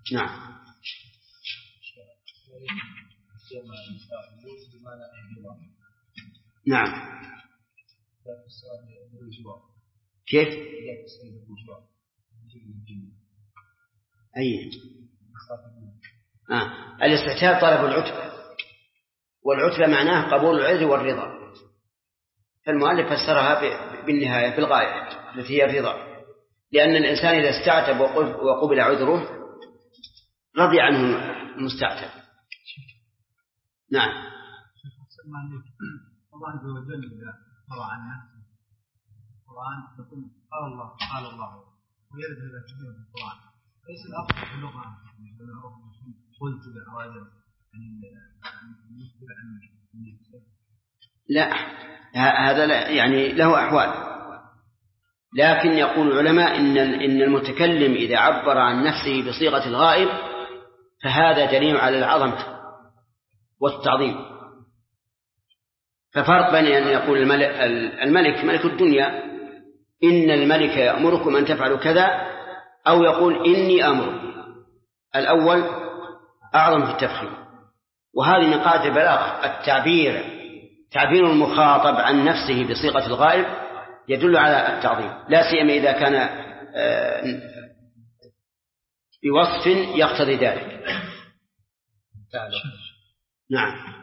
نعم. نعم. كيف؟ أي الاستعتاب طلب العتبة، والعتبة معناه قبول العذر والرضا، فالمؤلف فسرها بالنهاية بالغاية التي هي الرضا، لأن الإنسان إذا استعتب وقبل عذره رضي عنه المستعتب. نعم. الله عز وجل إذا قرأ عن نفسه القرآن تقول قال الله ويرد هذا كثير في القرآن، ليس الأفضل في اللغة قلت بالأوادم لا، هذا لا يعني له أحوال، لكن يقول العلماء إن المتكلم إذا عبر عن نفسه بصيغة الغائب فهذا دليل على العظمة والتعظيم. ففرق بين أن يقول الملك ملك الدنيا إن الملك يأمركم أن تفعلوا كذا، أو يقول إني أمر، الأول أعظم في التفخيم. وهذه من قاعدة البلاغة تعبير المخاطب عن نفسه بصيغة الغائب يدل على التعظيم، لا سيما إذا كان بوصف يقتضي ذلك. نعم.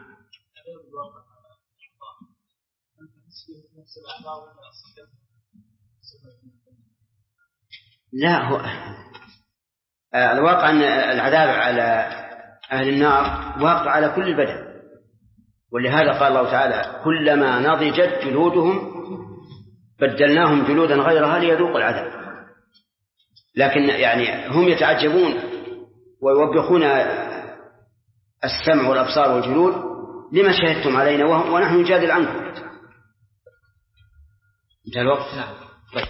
لا، هو الواقع أن العذاب على أهل النار واقع على كل البدن، ولهذا قال الله تعالى كلما نضجت جلودهم بدلناهم جلودا غيرها ليذوقوا العذاب. لكن يعني هم يتعجبون ويوبخون السمع والأبصار والجلود لما شهدتم علينا ونحن نجادل عنكم. انتهى الوقت. طيب.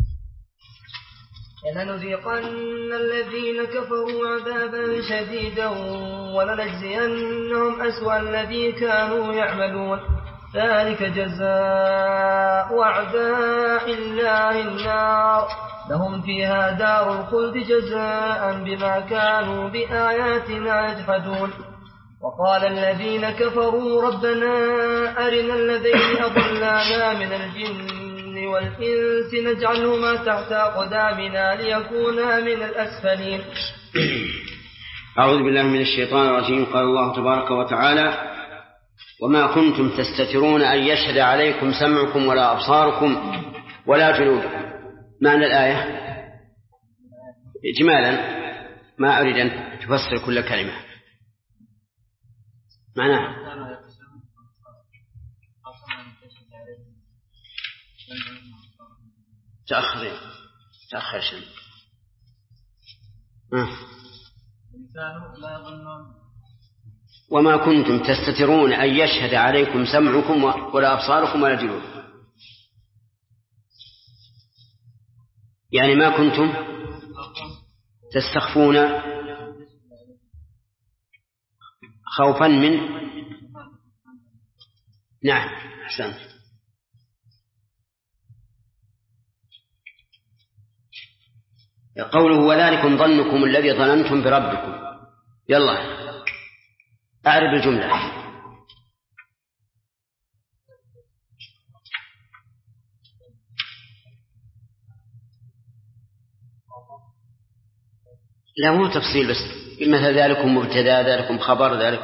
لنذيقن الذين كفروا عذابا شديدا ولنجزينهم أسوأ الذي كانوا يعملون، ذلك جزاء أعداء الله النار لهم فيها دار الخلد جزاء بما كانوا بآياتنا يجحدون. وقال الذين كفروا ربنا أرنا الذين أضلانا من الجن والإنس نجعلهما تحت أقدامنا ليكونا من الأسفلين. أعوذ بالله من الشيطان الرجيم. قال الله تبارك وتعالى وما كنتم تستترون أن يشهد عليكم سمعكم ولا أبصاركم ولا جلودكم. معنى الآية إجمالا، ما أريد أن تفسر كل كلمة. معناها تأخر شيء. وما كنتم تستترون أن يشهد عليكم سمعكم ولا أبصاركم ولا جلودكم، يعني ما كنتم تستخفون خوفا من. نعم أحسنت. قوله وذلكم ظنكم الذي ظننتم بربكم. يلا أعرف الجملة. لا مو تفصيل بس، مثل ذلكم مبتدا ذلكم خبر ذلك.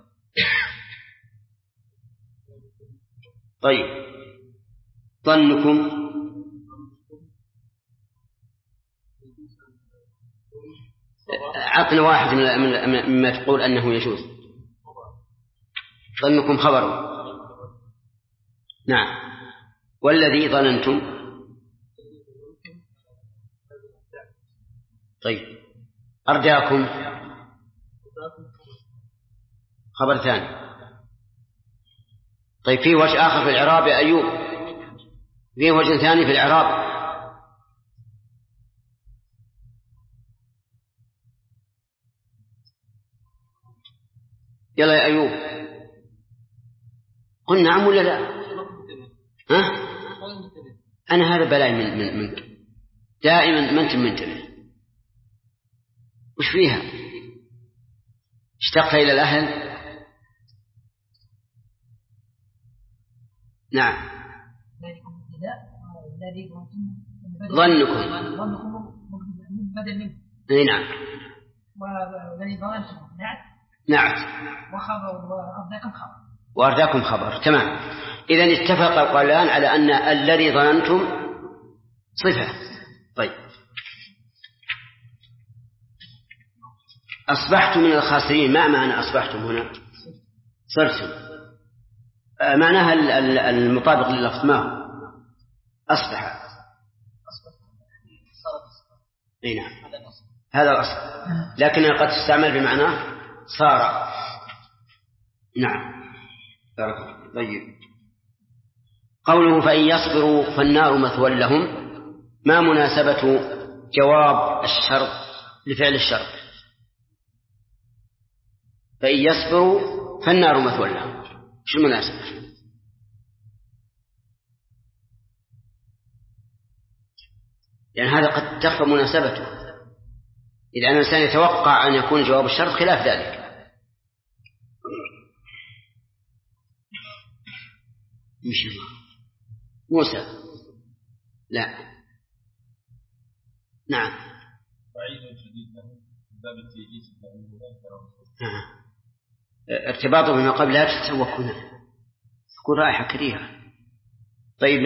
طيب ظنكم عطنا واحد مما تقول أنه يجوز. ظنكم خبر. نعم. والذي ظننتم. طيب أرجاكم خبر ثاني. طيب في وجه آخر في الإعراب يا أيوب، في وجه ثاني في الإعراب. يلا يا أيوب قل نعم ولا لا؟ ها؟ أنا هذا بلاي منك دائما ما أنت منتبه. وش فيها؟ اشتقت إلى الأهل. نعم. ظنكم. نعم. نعم. وأرداكم خبر. تمام. إذن اتفق القولان على أن الذي ظننتم صفة. طيب. أصبحتم من الخاسرين. ما معنى أصبحتم هنا؟ صرتم. معناها المطابق لللفظ ما هو؟ أصبح. نعم. هذا الأصل، لكنها قد تستعمل بمعنى صار. نعم. طيب. قوله فإن يصبروا فالنار مثوى لهم، ما مناسبة جواب الشرط لفعل الشرط؟ فإن يصبروا فالنار مثوى لهم، شو المناسبة؟ لأن هذا قد تخفى مناسبته، إذا أن الإنسان يتوقع أن يكون جواب الشرط خلاف ذلك. مش موسى. لا. نعم. ارتباطه بما قبل لا تتسوق هنا تكون رائحة كريهة. طيب،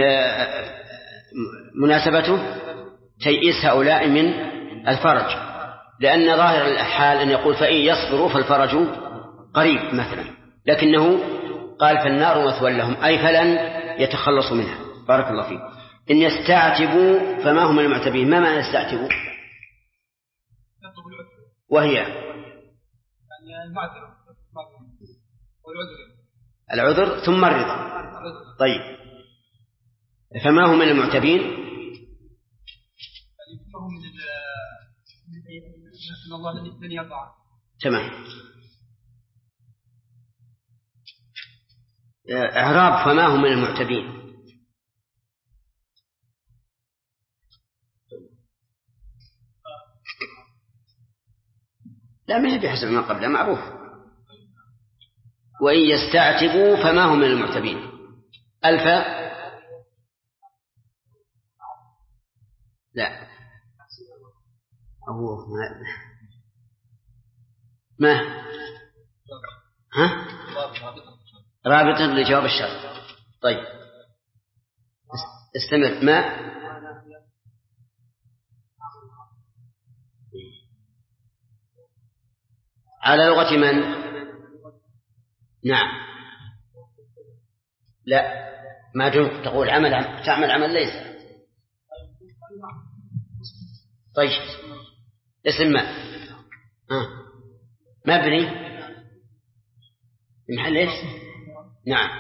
مناسبته تيئيس هؤلاء من الفرج، لأن ظاهر الحال أن يقول فإن يصبروا فالفرج قريب مثلا، لكنه قال فالنار مثوى لهم، أي فلن يتخلصوا منها. بارك الله فيك. إن يستعتبوا فما هم المعتبين. ما معنى يستعتبوا؟ وهي العذر ثم الرضا. طيب، فما هم المعتبين؟ تمام. إعراب فما هم المعتبين. لا، ما هي بحسب ما قبله، معروف. وإن يستعتبوا فما هم المعتبين. ألف. لا، هو ما ها رابطة لجواب الشرط. طيب، استمر. ما على لغة من؟ نعم. لا، ما دمت تقول تعمل عمل ليس. طيب، اسم ما مبني محل ايش؟ نعم.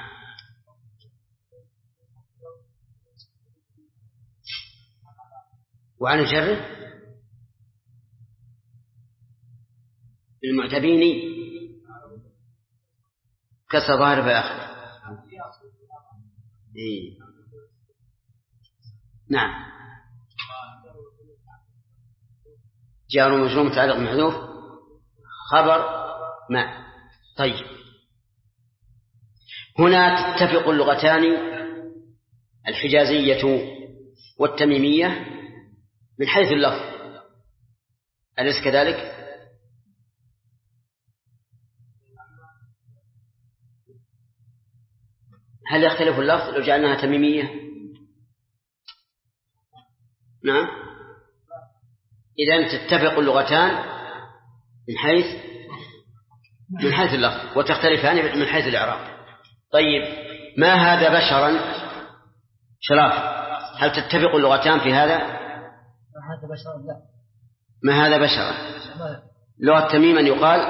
وعن جره المعتبين كسر ظاهر في آخر. نعم. جار ومجرور متعلق محذوف خبر ما. طيب، هنا تتفق اللغتان الحجازية والتميمية من حيث اللفظ، أليس كذلك؟ هل يختلف اللفظ لو جعلناها تميمية؟ نعم. إذن تتفق اللغتان من حيث اللفظ، وتختلفان من حيث الإعراب. طيب، ما هذا بشرا شراف، هل تتفق اللغتان في هذا؟ ما هذا بشرا. لغة تميما يقال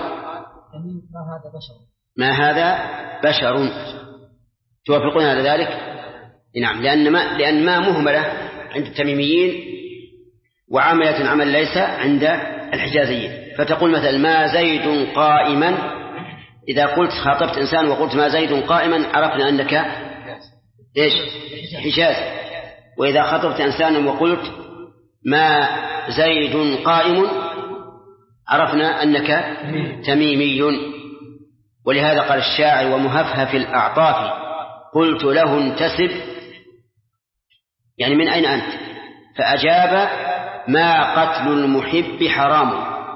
ما هذا بشر. توافقون على ذلك؟ نعم، لأن ما مهملة عند التميميين وعاملة عمل ليس عند الحجازيين. فتقول مثلا ما زيد قائما. إذا قلت خاطبت إنسان وقلت ما زيد قائما عرفنا أنك إيش؟ حجاز. وإذا خاطبت إنسانا وقلت ما زيد قائم عرفنا أنك تميمي. ولهذا قال الشاعر ومهفهف الأعطاف قلت له انتسب، يعني من أين أنت؟ فأجاب ما قتل المحب حرام.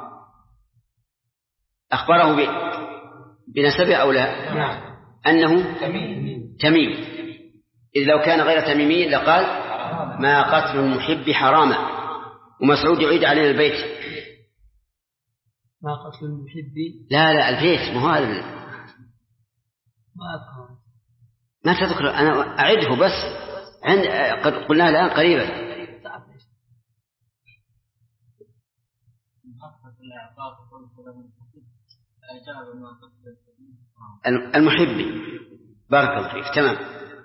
أخبره بنسبه أو لا؟ أنه تميم. إذ لو كان غير تميمي لقال ما قتل المحب حراما. ومسعود يعيد علينا البيت ما قتل المحب. لا البيت مو هذا ما تذكر، أنا أعده بس قد قلنا الآن قريبا. المحب. بارك الله فيك. تمام.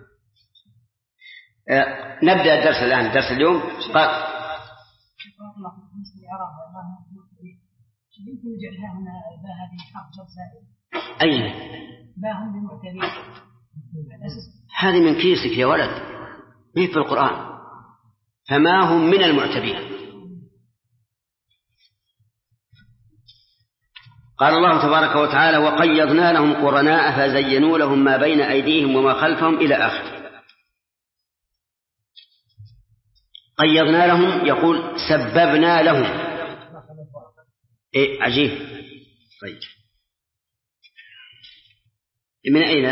نبدأ الدرس الآن، درس اليوم. قال أين هذه من كيسك يا ولد، مين في القرآن؟ فما هم من المعتبين. قال الله تبارك وتعالى وقيضنا لهم قرناء فزينوا لهم ما بين أيديهم وما خلفهم إلى آخر. قيضنا لهم يقول سببنا لهم. عجيب. طيب من أين؟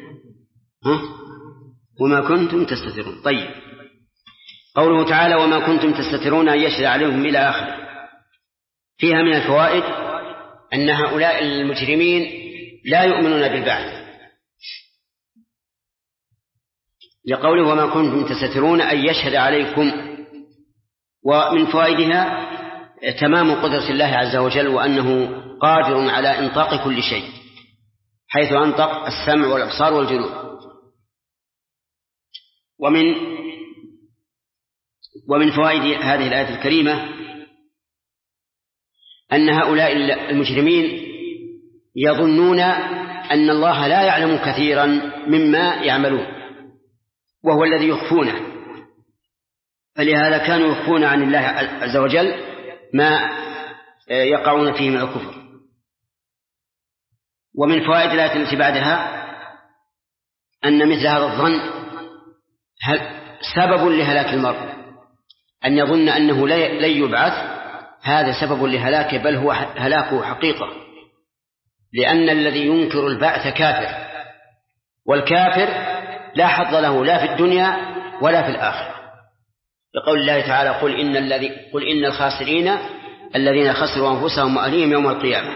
وما كنتم تستترون. طيب قوله تعالى وما كنتم تستترون أن يشرع عليهم إلى آخر، فيها من الفوائد أن هؤلاء المجرمين لا يؤمنون بالبعث، لقوله وما كنتم تستترون أن يشهد عليكم. ومن فوائدها تمام قدرة الله عز وجل، وأنه قادر على إنطاق كل شيء، حيث أنطق السمع والأبصار والجلود. ومن فوائد هذه الآية الكريمة أن هؤلاء المجرمين يظنون أن الله لا يعلم كثيرا مما يعملون، وهو الذي يخفونه، فلهذا كانوا يخفون عن الله عز وجل ما يقعون فيه من الكفر. ومن فوائد الآية التي بعدها أن مثل هذا الظن سبب لهلاك المرء، أن يظن أنه لن يبعث، هذا سبب لهلاكه، بل هو هلاكه حقيقة، لأن الذي ينكر البعث كافر، والكافر لا حظ له لا في الدنيا ولا في الآخرة، لقول الله تعالى قل إن الخاسرين الذين خسروا أنفسهم وأهليهم يوم القيامة.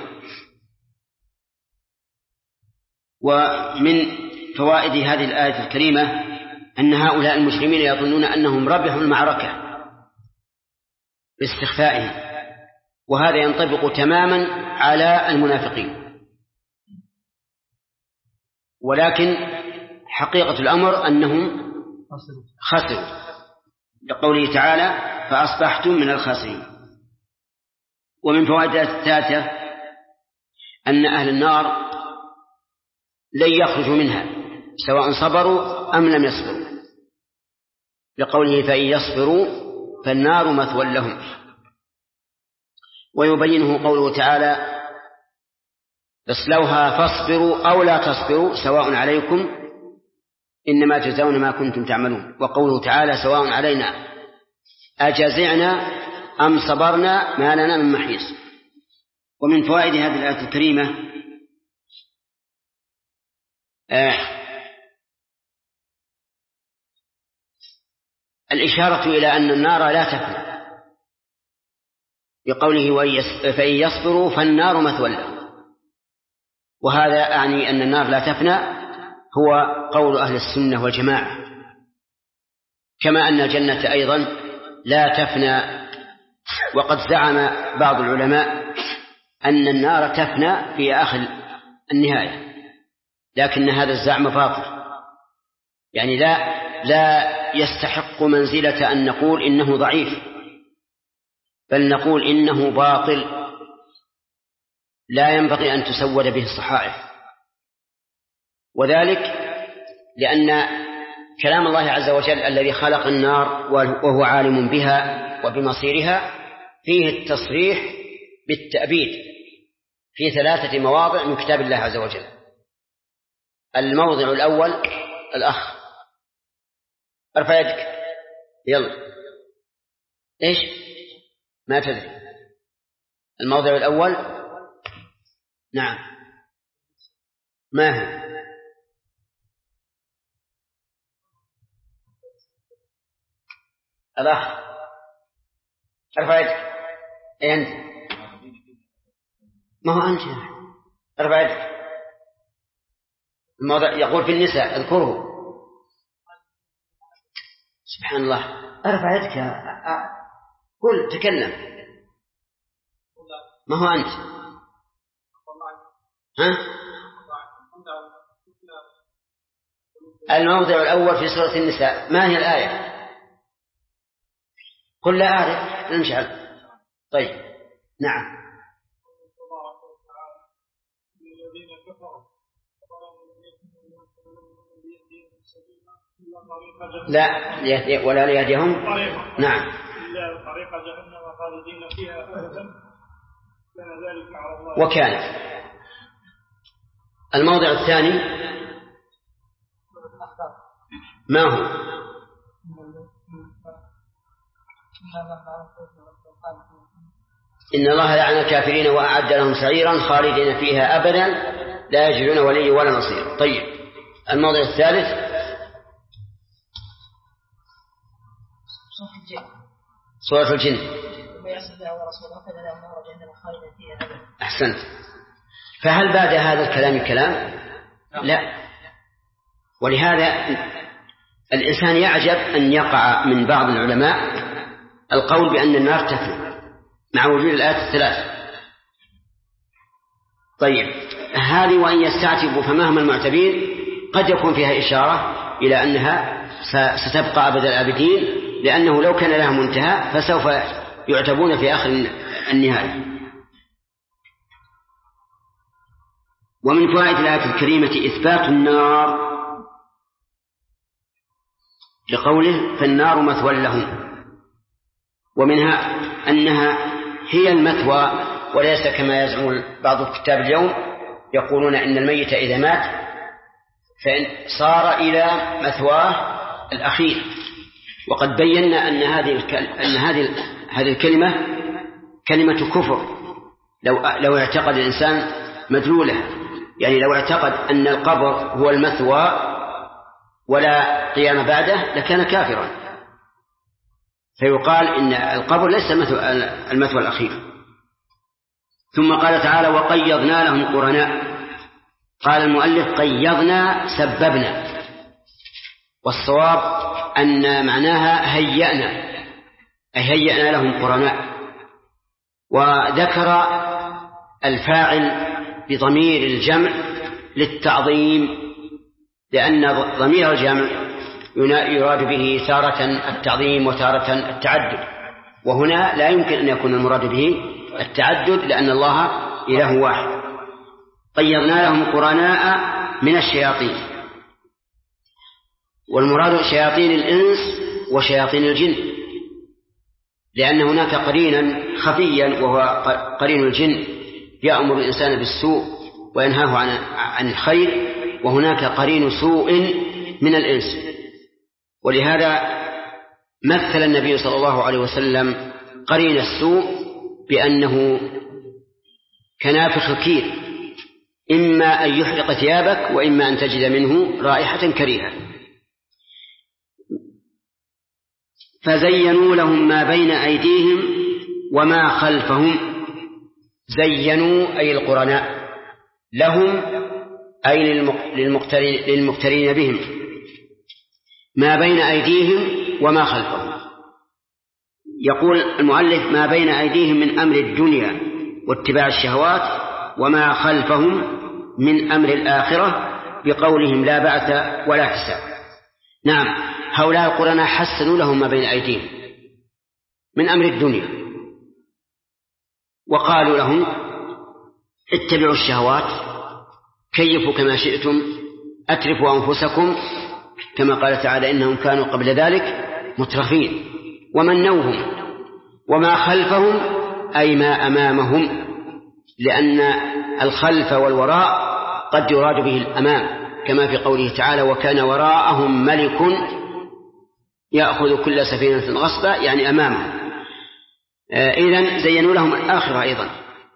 ومن فوائد هذه الآية الكريمة أن هؤلاء المسلمين يظنون أنهم ربحوا المعركة باستخفائهم، وهذا ينطبق تماما على المنافقين، ولكن حقيقة الأمر أنهم خسروا، لقوله تعالى فأصبحتم من الخاسرين. ومن فوائد الثالثة أن أهل النار لن يخرجوا منها سواء صبروا أم لم يصبروا، لقوله فإن يصبروا فالنار مثوى لهم. ويبينه قوله تعالى اصلوها فاصبروا أو لا تصبروا سواء عليكم إنما تجزون ما كنتم تعملون. وقوله تعالى سواء علينا أجزعنا أم صبرنا ما لنا من محيص. ومن فوائد هذه الآية الكريمة الإشارة إلى أن النار لا تفنى، بقوله فإن يصبروا فالنار مثوى لهم، وهذا أعني أن النار لا تفنى هو قول أهل السنة والجماعة، كما أن الجنة أيضا لا تفنى. وقد زعم بعض العلماء أن النار تفنى في آخر النهاية، لكن هذا الزعم باطل، يعني لا يستحق منزلة أن نقول إنه ضعيف، بل نقول إنه باطل لا ينبغي أن تسود به الصحائف. وذلك لأن كلام الله عز وجل الذي خلق النار وهو عالم بها وبمصيرها فيه التصريح بالتأبيد في 3 مواضع من كتاب الله عز وجل. الموضع الأول الأخ، ارفع يدك يلا. إيش؟ ما تدري. الموضع الأول نعم، ما هي؟ الأخ ارفع يدك. أنت ما هو أنت ارفع يدك. الموضع يقول في النساء اذكره. سبحان الله، ارفع يدك قل تكلم. ما هو أنت؟ ها؟ الموضع الأول في سورة النساء ما هي الآية؟ قل لا أعرف نمشي. طيب نعم. لا ولا ليهديهم. نعم. طريق جهنم خالدين فيها أبدا كان ذلك على الله. وكان. الموضع الثاني ما هو؟ إن الله لعن الكافرين وأعد لهم سعيرا خالدين فيها أبدا لا يجدون ولي ولا نصير. طيب الموضع الثالث سورة الجن. أحسنت. فهل بعد هذا الكلام كلام؟ لا. ولهذا الإنسان يعجب أن يقع من بعض العلماء القول بأن النار تفنى مع وجود الآيات الثلاث. طيب هذه وإن يستعتبوا فمهما المعتبين قد يكون فيها إشارة إلى أنها ستبقى أبد الآبدين، لأنه لو كان لها منتهى فسوف يعتبون في آخر النهاية. ومن فوائد الآية الكريمة إثبات النار لقوله فالنار مثوى لهم، ومنها أنها هي المثوى وليس كما يزعم بعض الكتاب اليوم يقولون إن الميت إذا مات فإن صار إلى مثواه الأخير. وقد بينا أن هذه الكلمة كلمة كفر لو اعتقد الإنسان مدلولة، يعني لو اعتقد أن القبر هو المثوى ولا قيام بعده لكان كافرا. فيقال إن القبر ليس المثوى الأخير. ثم قال تعالى وقيضنا لهم قرناء. قال المؤلف قيضنا سببنا، والصواب أن معناها هيئنا، أي هيئنا لهم قرناء. وذكر الفاعل بضمير الجمع للتعظيم، لأن ضمير الجمع يراد به تارة التعظيم وتارة التعدد، وهنا لا يمكن أن يكون المراد به التعدد لأن الله إله واحد. قيضنا لهم قرناء من الشياطين، والمراد شياطين الإنس وشياطين الجن، لأن هناك قرينا خفيا وهو قرين الجن يأمر الإنسان بالسوء وينهاه عن الخير، وهناك قرين سوء من الإنس. ولهذا مثل النبي صلى الله عليه وسلم قرين السوء بأنه كنافخ كير، إما أن يحرق ثيابك وإما أن تجد منه رائحة كريهة. فزينوا لهم ما بين أيديهم وما خلفهم. زينوا أي القرناء، لهم أي للمقترين بهم، ما بين أيديهم وما خلفهم. يقول المؤلف ما بين أيديهم من أمر الدنيا واتباع الشهوات، وما خلفهم من أمر الآخرة بقولهم لا بعث ولا حساب. نعم، هؤلاء القرناء حسنوا لهم ما بين أيديهم من أمر الدنيا، وقالوا لهم اتبعوا الشهوات، كيفوا كما شئتم، أترفوا أنفسكم، كما قال تعالى إنهم كانوا قبل ذلك مترفين، ومنوهم. وما خلفهم أي ما أمامهم، لأن الخلف والوراء قد يراد به الأمام، كما في قوله تعالى وكان وراءهم ملك يأخذ كل سفينة غصبا، يعني أمامهم. إذن زينوا لهم الآخرة أيضا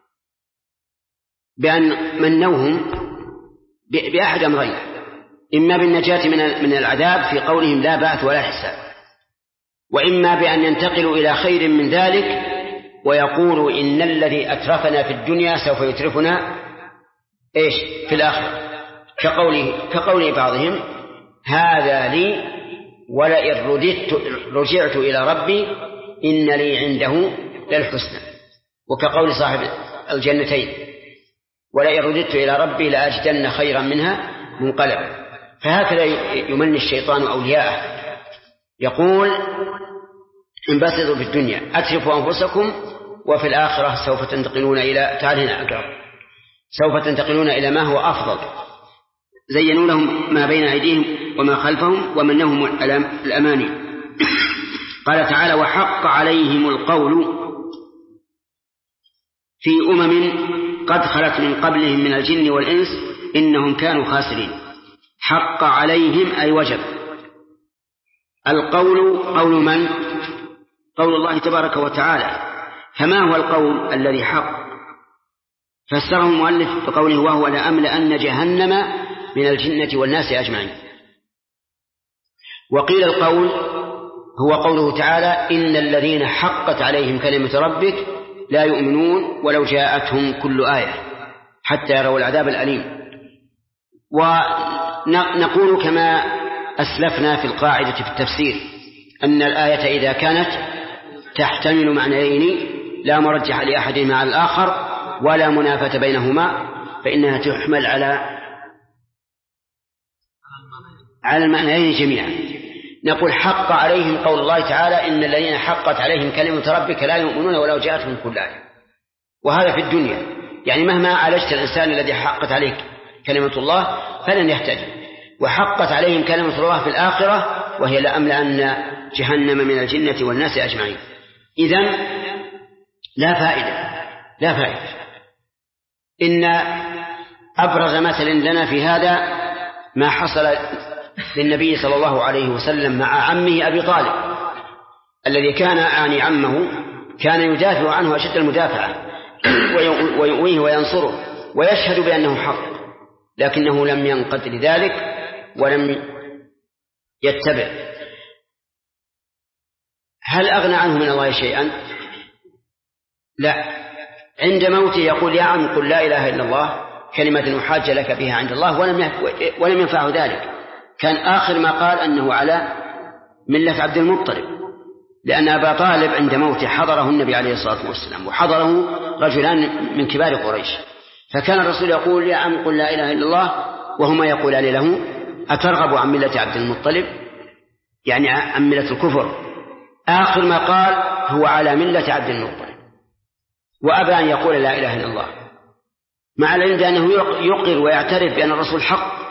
بأن منوهم بأحد أمرين: إما بالنجاة من العذاب في قولهم لا بعث ولا حساب، وإما بأن ينتقلوا إلى خير من ذلك ويقولوا إن الذي أترفنا في الدنيا سوف يترفنا في الآخرة، كقول بعضهم هذا لي ولئن رجعت إلى ربي إن لي عنده للحسنى، وكقول صاحب الجنتين ولئن رددت إلى ربي لأجدن خيرا منها منقلبا. فهكذا يمني الشيطان أولياءه، يقول انبسطوا في الدنيا أترفوا أنفسكم وفي الآخرة سوف تنتقلون إلى ما هو أفضل. زينوا لهم ما بين أيديهم وما خلفهم ومنهم الأماني. قال تعالى وحق عليهم القول في قد خلت من قبلهم من الجن والإنس إنهم كانوا خاسرين. حق عليهم أي وجب. القول قول من؟ قول الله تبارك وتعالى. فما هو القول الذي حق؟ فسره المؤلف بقوله وهو لأملأن جهنم من الجنة والناس أجمعين. وقيل القول هو قوله تعالى إن الذين حقت عليهم كلمة ربك لا يؤمنون ولو جاءتهم كل آية حتى يروا العذاب الأليم. ونقول كما أسلفنا في القاعدة في التفسير أن الآية إذا كانت تحتمل معنيين لا مرجح لأحدهما على الآخر ولا منافة بينهما فإنها تحمل على المعنيين جميعا. نقول حق عليهم قول الله تعالى إن الذين حقت عليهم كلمة ربك لا يؤمنون ولو جاءتهم كل آية، وهذا في الدنيا، يعني مهما عالجت الإنسان الذي حقت عليك كلمة الله فلن يهتدي. وحقت عليهم كلمة الله في الآخرة وهي لأملأن جهنم من الجنة والناس أجمعين. إذن لا فائدة. إن أبرز مثل لنا في هذا ما حصل للنبي صلى الله عليه وسلم مع عمه أبي طالب الذي كان عمه كان يدافع عنه أشد المدافعة ويؤويه وينصره ويشهد بأنه حق، لكنه لم ينقد لذلك ولم يتبع. هل أغنى عنه من الله شيئا؟ لا. عند موته يقول يا عم قل لا إله إلا الله كلمة أحاج لك بها عند الله ولم ينفعه ذلك. كان آخر ما قال أنه على ملة عبد المطلب، لأن أبا طالب عند موته حضره النبي عليه الصلاة والسلام وحضره رجلان من كبار قريش، فكان الرسول يقول يا عم قل لا إله إلا الله وهما يقولان له أترغب عن ملة عبد المطلب، يعني عن ملة الكفر. آخر ما قال هو على ملة عبد المطلب، وأبى أن يقول لا إله إلا الله، مع العلم بأنه يقر ويعترف بأن الرسول حق.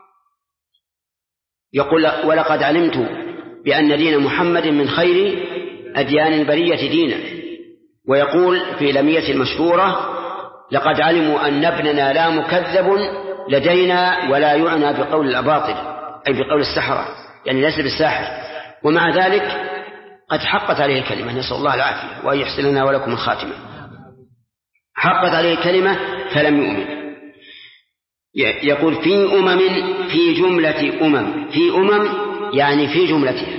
يقول ولقد علمت بأن دين محمد من خير أديان البرية دينا. ويقول في لمية المشهورة لقد علموا أن ابننا لا مكذب لدينا ولا يعنى بقول الأباطل أي بقول السحرة، يعني ليس بالساحر، ومع ذلك قد حقت عليه الكلمة، نسأل الله العافية وأن يحسن لنا ولكم الخاتمة. حقت عليه الكلمة فلم يؤمن. يقول في جملة أمم يعني في جملتها،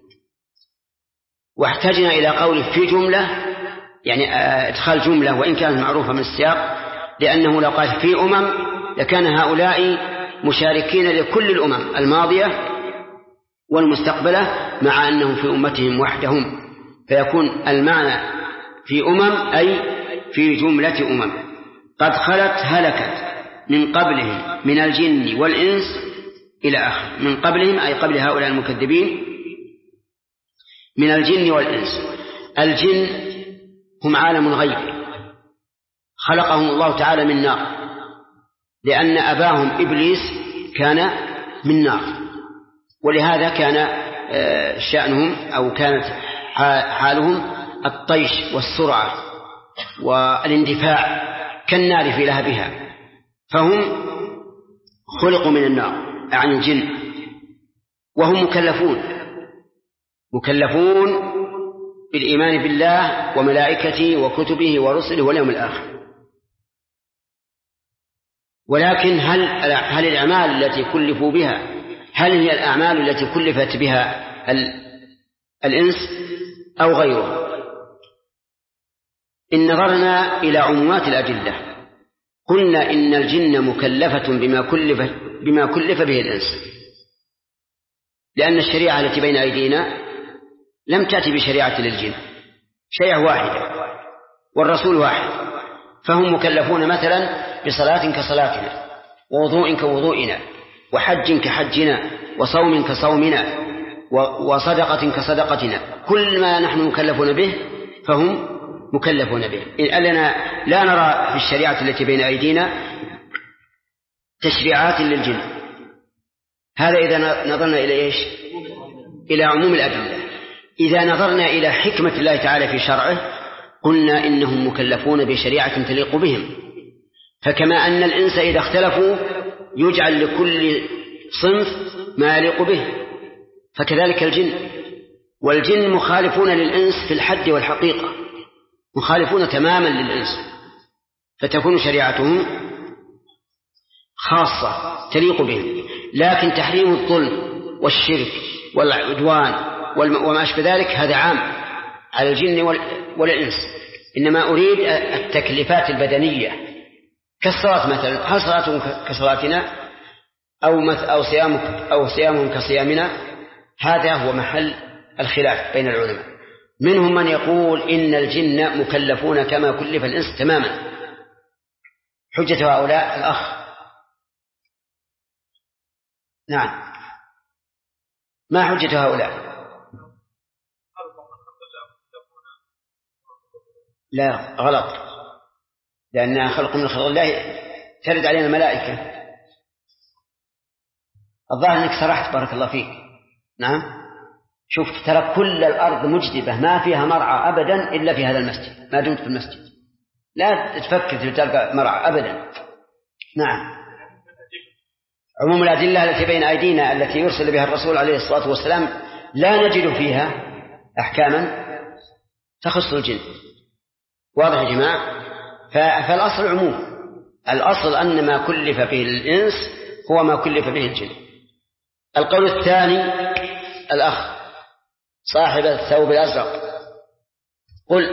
واحتجنا إلى قوله في جملة يعني ادخال جملة وإن كانت معروفة من السياق، لأنه لو قال في لكان هؤلاء مشاركين لكل الأمم الماضية والمستقبلة مع أنهم في أمتهم وحدهم، فيكون المعنى في أي في جملة قد خلت هلكت من قبلهم من الجن والإنس إلى آخر. من قبلهم أي قبل هؤلاء المكذبين من الجن والإنس. الجن هم عالم غيب خلقهم الله تعالى من نار، لأن أباهم إبليس كان من نار، ولهذا كان شأنهم أو كانت حالهم الطيش والسرعة والاندفاع كالنار في لهبها، فهم خلقوا من النار عن الجن، وهم مكلفون بالإيمان بالله وملائكته وكتبه ورسله واليوم الآخر. ولكن هل الأعمال التي كلفوا بها هل هي الأعمال التي كلفت بها الإنس أو غيره؟ إن نظرنا إلى عمومات الأدلة قلنا إن الجن مكلفة بما كلف به الإنس، لأن الشريعة التي بين أيدينا لم تأتي بشريعة للجن، شريعة واحدة والرسول واحد، فهم مكلفون مثلا بصلاة كصلاتنا، ووضوء كوضوئنا، وحج كحجنا، وصوم كصومنا، وصدقة كصدقتنا، كل ما نحن مكلفون به فهم مكلفون به. إننا لا نرى في الشريعة التي بين أيدينا تشريعات للجن. هذا إذا نظرنا إلى إيش؟ إلى عموم الأدلة. إذا نظرنا إلى حكمة الله تعالى في شرعه قلنا إنهم مكلفون بشريعة تليق بهم، فكما أن الإنس إذا اختلفوا يجعل لكل صنف ما يليق به، فكذلك الجن، والجن مخالفون للإنس في الحد والحقيقة، مخالفون تماما للإنس، فتكون شريعتهم خاصة تليق بهم. لكن تحريم الظلم والشرك والعدوان وما أشبه ذلك هذا عام على الجن والإنس. إنما أريد التكليفات البدنية كالصلاة مثلا، هل صلاتهم كصلاتنا أو صيامهم كصيامنا؟ هذا هو محل الخلاف بين العلماء. منهم من يقول إن الجن مكلفون كما كلف الإنس تماما. حجة هؤلاء الأخ. نعم، ما حجة هؤلاء؟ لا، غلط، لأنها خلق من خلق الله، ترد علينا الملائكة. الظاهر أنك سرحت، بارك الله فيك. نعم، شوف ترى كل الأرض مجدبة ما فيها مرعى أبدا إلا في هذا المسجد، ما دمت في المسجد لا تفكر في تلقى مرعى أبدا. نعم، عموم الأدلة التي بين أيدينا التي يرسل بها الرسول عليه الصلاة والسلام لا نجد فيها أحكاما تخص الجن. واضح يا جماعة؟ فالأصل عموم، الأصل أن ما كلف به الإنس هو ما كلف به الجن. القول الثاني الأخ صاحب الثوب الأزرق، قل.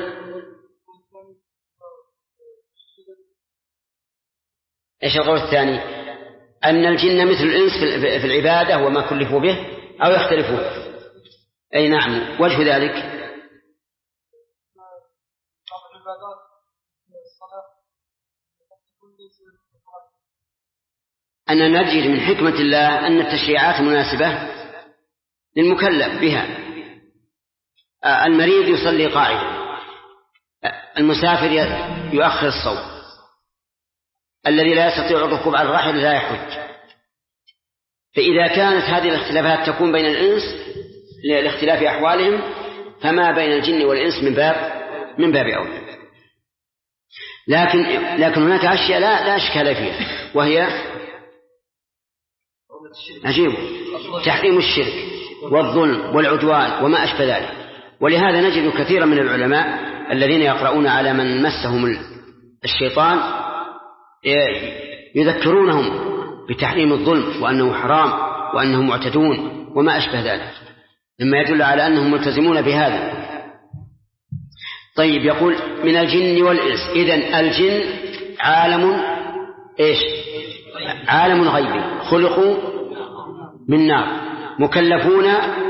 إيش القول الثاني؟ أن الجن مثل الإنس في العبادة وما كلفوا به أو يختلفون. أي نعم، وجه ذلك أن نجد من حكمة الله أن التشريعات مناسبة للمكلف بها. المريض يصلي قاعدا، المسافر يؤخر الصوم، الذي لا يستطيع الركوب على الراحل لا يحج. فإذا كانت هذه الاختلافات تكون بين الإنس لاختلاف أحوالهم، فما بين الجن والإنس من باب أولى. لكن هناك أشياء لا إشكال فيها، وهي عجيب، تحريم الشرك والظلم والعدوان وما أشبه ذلك. ولهذا نجد كثيرا من العلماء الذين يقرؤون على من مسهم الشيطان يذكرونهم بتحريم الظلم وأنه حرام وأنهم معتدون وما أشبه ذلك، مما يدل على أنهم ملتزمون بهذا. طيب، يقول من الجن والإنس. إذن الجن عالم إيش؟ عالم غيبي، خلقوا من نار، مكلفون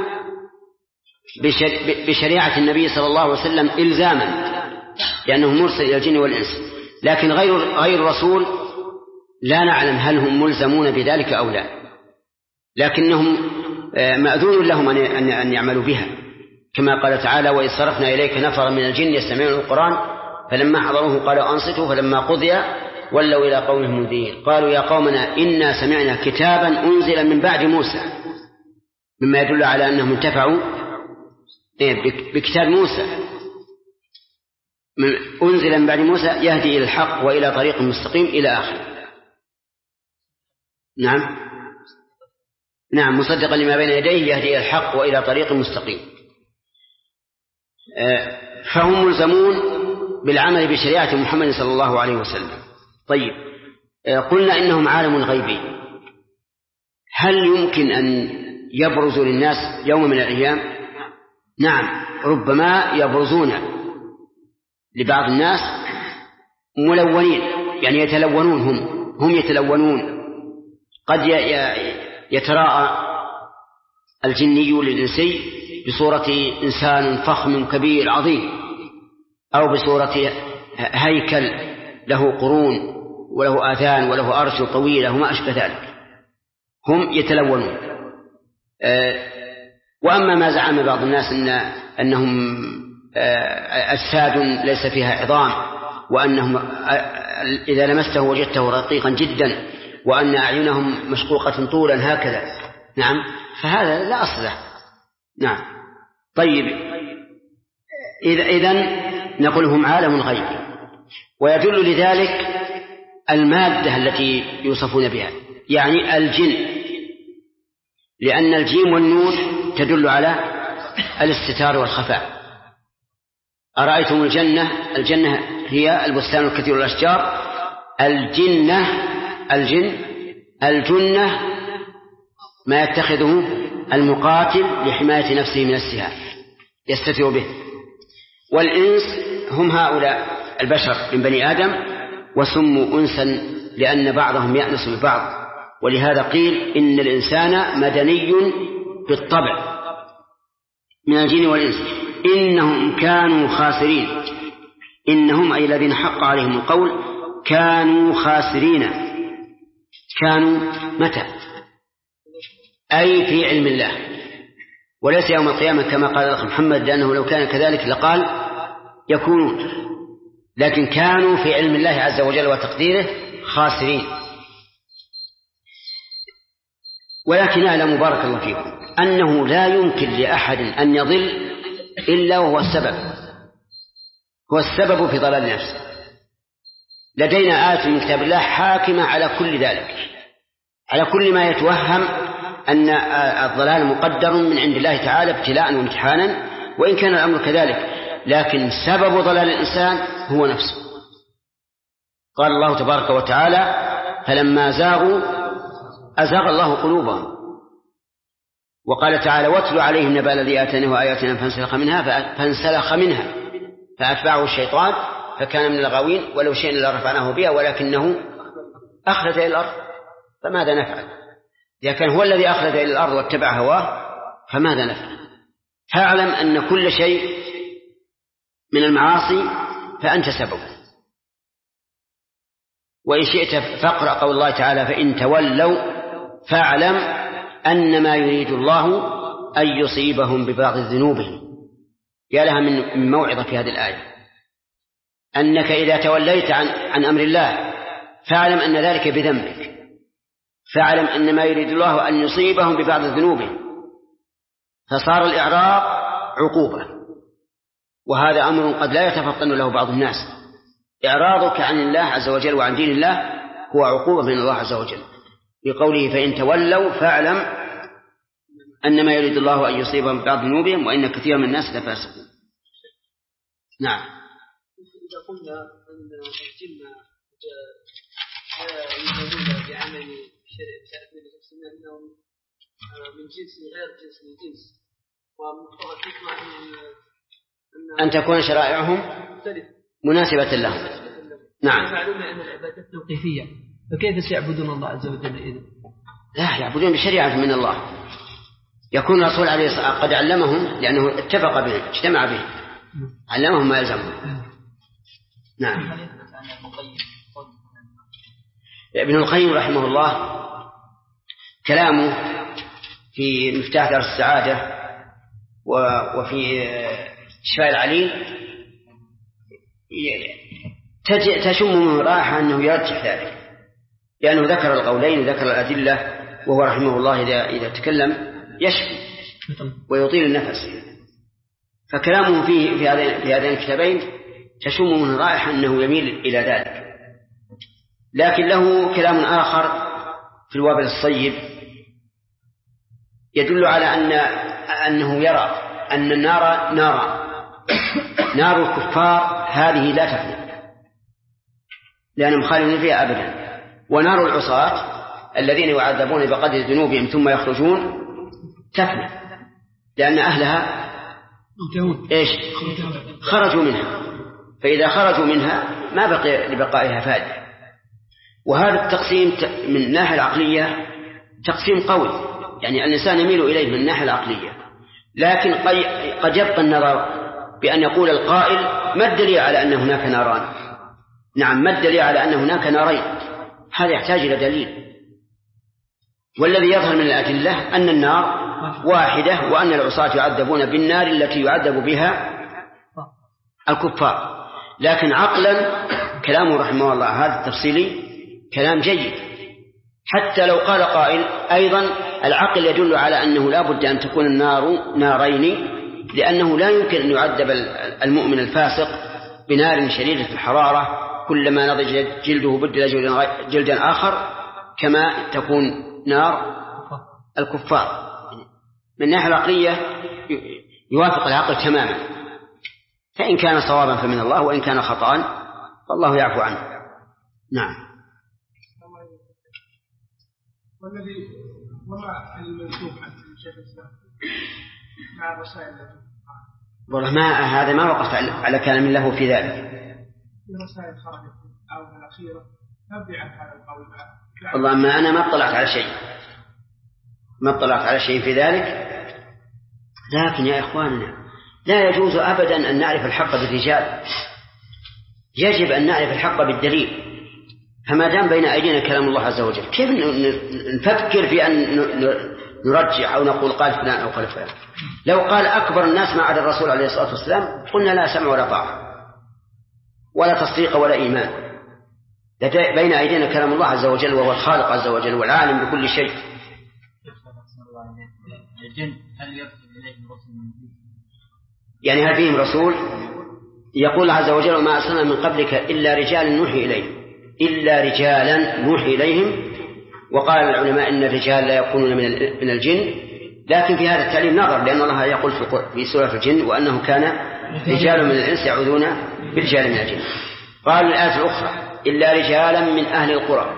بشريعة النبي صلى الله عليه وسلم إلزاما، لأنه مرسل إلى الجن والإنس. لكن غير الرسول لا نعلم هل هم ملزمون بذلك أو لا، لكنهم مأذون لهم أن يعملوا بها، كما قال تعالى: وإذ صرفنا إليك نفرا من الجن يستمعون القرآن فلما حضروه قالوا أنصتوا فلما قضي ولوا إلى قومهم منذرين قالوا يا قومنا إنا سمعنا كتابا أنزل من بعد موسى، مما يدل على أنهم انتفعوا بكتاب موسى أنزل من بعد موسى يهدي إلى الحق وإلى طريق مستقيم إلى آخر. نعم مصدقا لما بين يديه يهدي إلى الحق وإلى طريق مستقيم. فهم ملزمون بالعمل بشريعة محمد صلى الله عليه وسلم. طيب قلنا إنهم عالم غيبي، هل يمكن أن يبرزوا للناس يوم من الأيام؟ نعم ربما يبرزون لبعض الناس ملونين، يعني يتلونون، هم يتلونون. قد يتراءى الجني للإنسي بصورة إنسان فخم كبير عظيم، أو بصورة هيكل له قرون وله آذان وله أرجل طويلة وما أشبه ذلك، هم يتلونون. وأما ما زعم بعض الناس أنهم أجساد ليس فيها عظام، وأنهم إذا لمسته وجدته رقيقا جدا، وأن أعينهم مشقوقة طولا هكذا، نعم فهذا لا أصل له. نعم. طيب إذن نقول هم عالم غيبي، ويدل لذلك المادة التي يوصفون بها، يعني الجن، لأن الجيم والنون تدل على الاستتار والخفاء. أرأيتم الجنة هي البستان الكثير والأشجار، الجنة ما يتخذه المقاتل لحماية نفسه من السهام يستتر به. والإنس هم هؤلاء البشر من بني آدم، وسموا أنسا لأن بعضهم يأنس ببعض، ولهذا قيل إن الإنسان مدني بالطبع من الجن والإنس. إنهم كانوا خاسرين، إنهم أي الذين حق عليهم القول كانوا خاسرين. كانوا متى؟ أي في علم الله، وليس يوم القيامة كما قال الأخ محمد، لأنه لو كان كذلك لقال يكونون، لكن كانوا في علم الله عز وجل وتقديره خاسرين. ولكن أعلم بارك الله فيكم أنه لا يمكن لأحد أن يضل إلا وهو السبب في ضلال نفسه. لدينا آية من كتاب الله حاكمة على كل ذلك، على كل ما يتوهم أن الضلال مقدر من عند الله تعالى ابتلاء وامتحانا، وإن كان الأمر كذلك، لكن سبب ضلال الإنسان هو نفسه. قال الله تبارك وتعالى فلما زاغوا أزاغ الله قلوبهم. وقال تعالى واتل عليهم نبأ الذي آتيناه آياتنا فانسلخ منها فأتبعه الشيطان فكان من الغاوين ولو شئنا لرفعناه بها ولكنه أخلد إلى الأرض فماذا نفعل؟ إذا كان هو الذي أخلد إلى الأرض واتبع هواه فماذا نفعل؟ فاعلم أن كل شيء من المعاصي فأنت سبب. وإن شئت فاقرأ قول الله تعالى فإن تولوا فاعلم أنما يريد الله أن يصيبهم ببعض ذنوبهم. يا لها من موعظة في هذه الآية، أنك إذا توليت عن أمر الله فاعلم أن ذلك بذنبك، فاعلم أن ما يريد الله أن يصيبهم ببعض ذنوبهم، فصار الإعراض عقوبة، وهذا أمر قد لا يتفطن له بعض الناس. إعراضك عن الله عز وجل وعن دين الله هو عقوبة من الله عز وجل، بقوله فإن تولوا فاعلم أنما يريد الله أن يصيبهم ببعض ذنوبهم وإن كثير من الناس لفاسقون. نعم. إذا قلنا أن الجن يعملون بعمل شرع أنهم من جنس غير جنس الجنس، ومقتضى الحكمة أن تكون شرائعهم مناسبة لهم. نعم. معلومة أن العبادات توقيفية، فكيف سيعبدون الله عز وجل إذن؟ لا، يعبدون بشريعة من الله. يكون الرسول عليه الصلاة والسلام قد علمهم لأنه اتفق به اجتمع به، علمهم ما يلزمهم. نعم. ابن القيم رحمه الله كلامه في مفتاح دار السعادة وفي شفاء العليل تشم من راحة أنه يرجح ذلك، لأنه ذكر القولين وذكر الأدلة، وهو رحمه الله إذا تكلم يشفي ويطيل النفس. فكلامه في هذين الكتابين تشم من رائحة أنه يميل إلى ذلك. لكن له كلام آخر في الوابل الصيب يدل على أنه يرى أن النار نار الكفار هذه لا تفنى لأنهم خالدون فيها أبدا، ونار العصاة الذين يعذبون بقدر ذنوبهم ثم يخرجون تفنى لأن أهلها خرجوا منها، فإذا خرجوا منها ما بقي لبقائها فائدة. وهذا التقسيم من الناحية العقلية تقسيم قوي، يعني الإنسان يميل إليه من الناحية العقلية، لكن قد يبقى النظر بأن يقول القائل ما الدليل على أن هناك ناران؟ نعم، ما الدليل على أن هناك نارين؟ هذا يحتاج إلى دليل. والذي يظهر من الأدلة أن النار واحدة وأن العصاة يعذبون بالنار التي يعذب بها الكفار. لكن عقلا كلامه رحمه الله هذا التفصيلي كلام جيد، حتى لو قال قائل أيضا العقل يدل على أنه لا بد أن تكون النار نارين، لأنه لا يمكن أن يعذب المؤمن الفاسق بنار شديدة الحرارة كلما نضج جلده بدل جلدا آخر كما تكون نار الكفار. من الناحية العقلية يوافق العقل تماما، فإن كان صوابا فمن الله، وإن كان خطأ فالله يعفو عنه. نعم. والذي وما المنسوب عن شيخ الإسلام مع الرسائل والله ما هذا ما وقفت على كلام له في ذلك. في رسائل خرجت أو الأخيرة تبع هذا القول. والله ما أنا ما اطلعت على شيء في ذلك. لكن يا إخواننا لا يجوز أبدا أن نعرف الحق بالرجال، يجب أن نعرف الحق بالدليل. فما دام بين أيدينا كلام الله عز وجل كيف نفكر في أن نرجع أو نقول قال فلان أو قال فلان؟ لو قال أكبر الناس ما عدا الرسول عليه الصلاة والسلام قلنا لا سمع ولا طاعة ولا تصديق ولا إيمان. بين أيدينا كلام الله عز وجل وهو الخالق عز وجل والعالم بكل شيء. الجن هل يرسل إليهم رسل من الجن؟ يعني هل فيهم رسول؟ يقول عز وجل وما أرسلنا من قبلك إلا رجالا نوحي إليهم. وقال العلماء إن الرجال لا يكونون من الجن، لكن في هذا التعليم نظر، لأن الله يقول في سورة الجن وأنه كان رجال من الإنس يعوذون برجال من الجن. قال الآية الأخرى إلا رجالا من أهل القرى،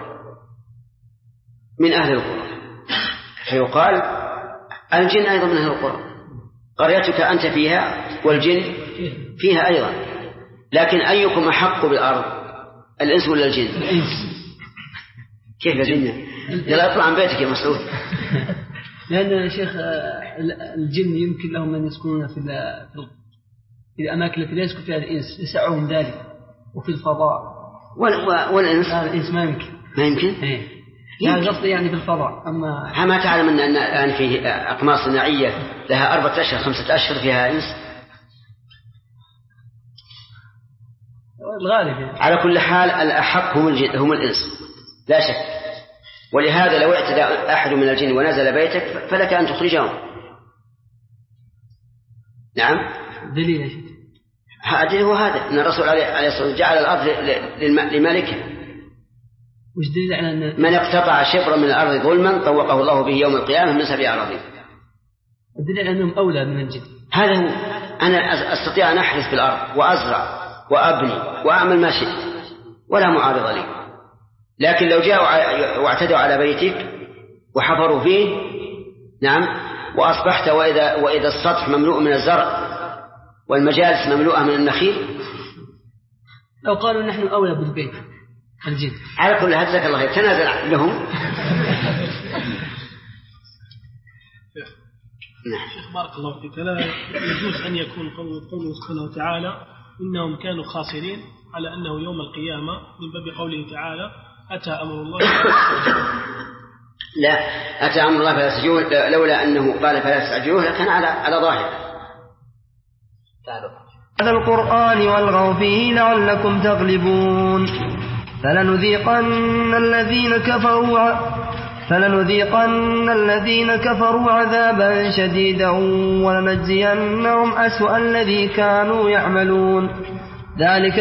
فيقال الجن أيضا من أهل القرى، قريتك أنت فيها والجن فيها أيضا. لكن أيكم أحق بالأرض، الإنس ولا الجن؟ الإنس. كيف الجن؟ لا اطلع عن بيتك يا مسعود. لأن شيخ الجن يمكن لهم أن يسكنون في الأماكن التي لا يسكن فيها الإنس، يسعهم ذلك، وفي الفضاء. والإنس ما يمكن. يعني قصدي يعني في الفضاء. أما ما تعلم أن الآن في أقمار صناعية لها 4 أشهر 5 أشهر فيها إنس؟ الغالب يعني. على كل حال الأحق هم الإنس لا شك. ولهذا لو اعتدى أحد من الجن ونزل بيتك فلك أن تخرجهم. نعم. دليل هو هذا أن الرسول عليه الصلاة والسلام جعل الأرض لمالكه. وش دليل على أن من اقتطع شبرا من الأرض ظلما طوقه الله به يوم القيامة من 7 أراضين. الدليل أنهم أولى من الجن. هذا هو. أنا أستطيع أن أحرث في الأرض وأزرع وأبني وأعمل ما شئت ولا معارض لي، لكن لو جاءوا واعتدوا على بيتك وحفروا فيه، نعم، وأصبحت وإذا السطح مملوء من الزرع والمجالس مملوءة من النخيل، لو قالوا نحن أولى بالبيت الجن. على كل هذا جزاك الله خير، تنازل لهم. شيخ بارك الله فيك، لا يجوز أن يكون قوله سبحانه وتعالى إنهم كانوا خاسرين على أنه يوم القيامة من باب قوله تعالى أتى أمر الله. لا، أتى أمر الله فلا تستعجلوه، لولا أنه قال فلا تستعجلوه لكان على ظاهر. هذا القرآن والغوا فيه لعلكم تغلبون. فلنذيقن الذين كفروا عذابا شديدا ولنجزينهم أسوأ الذي كانوا يعملون. ذلك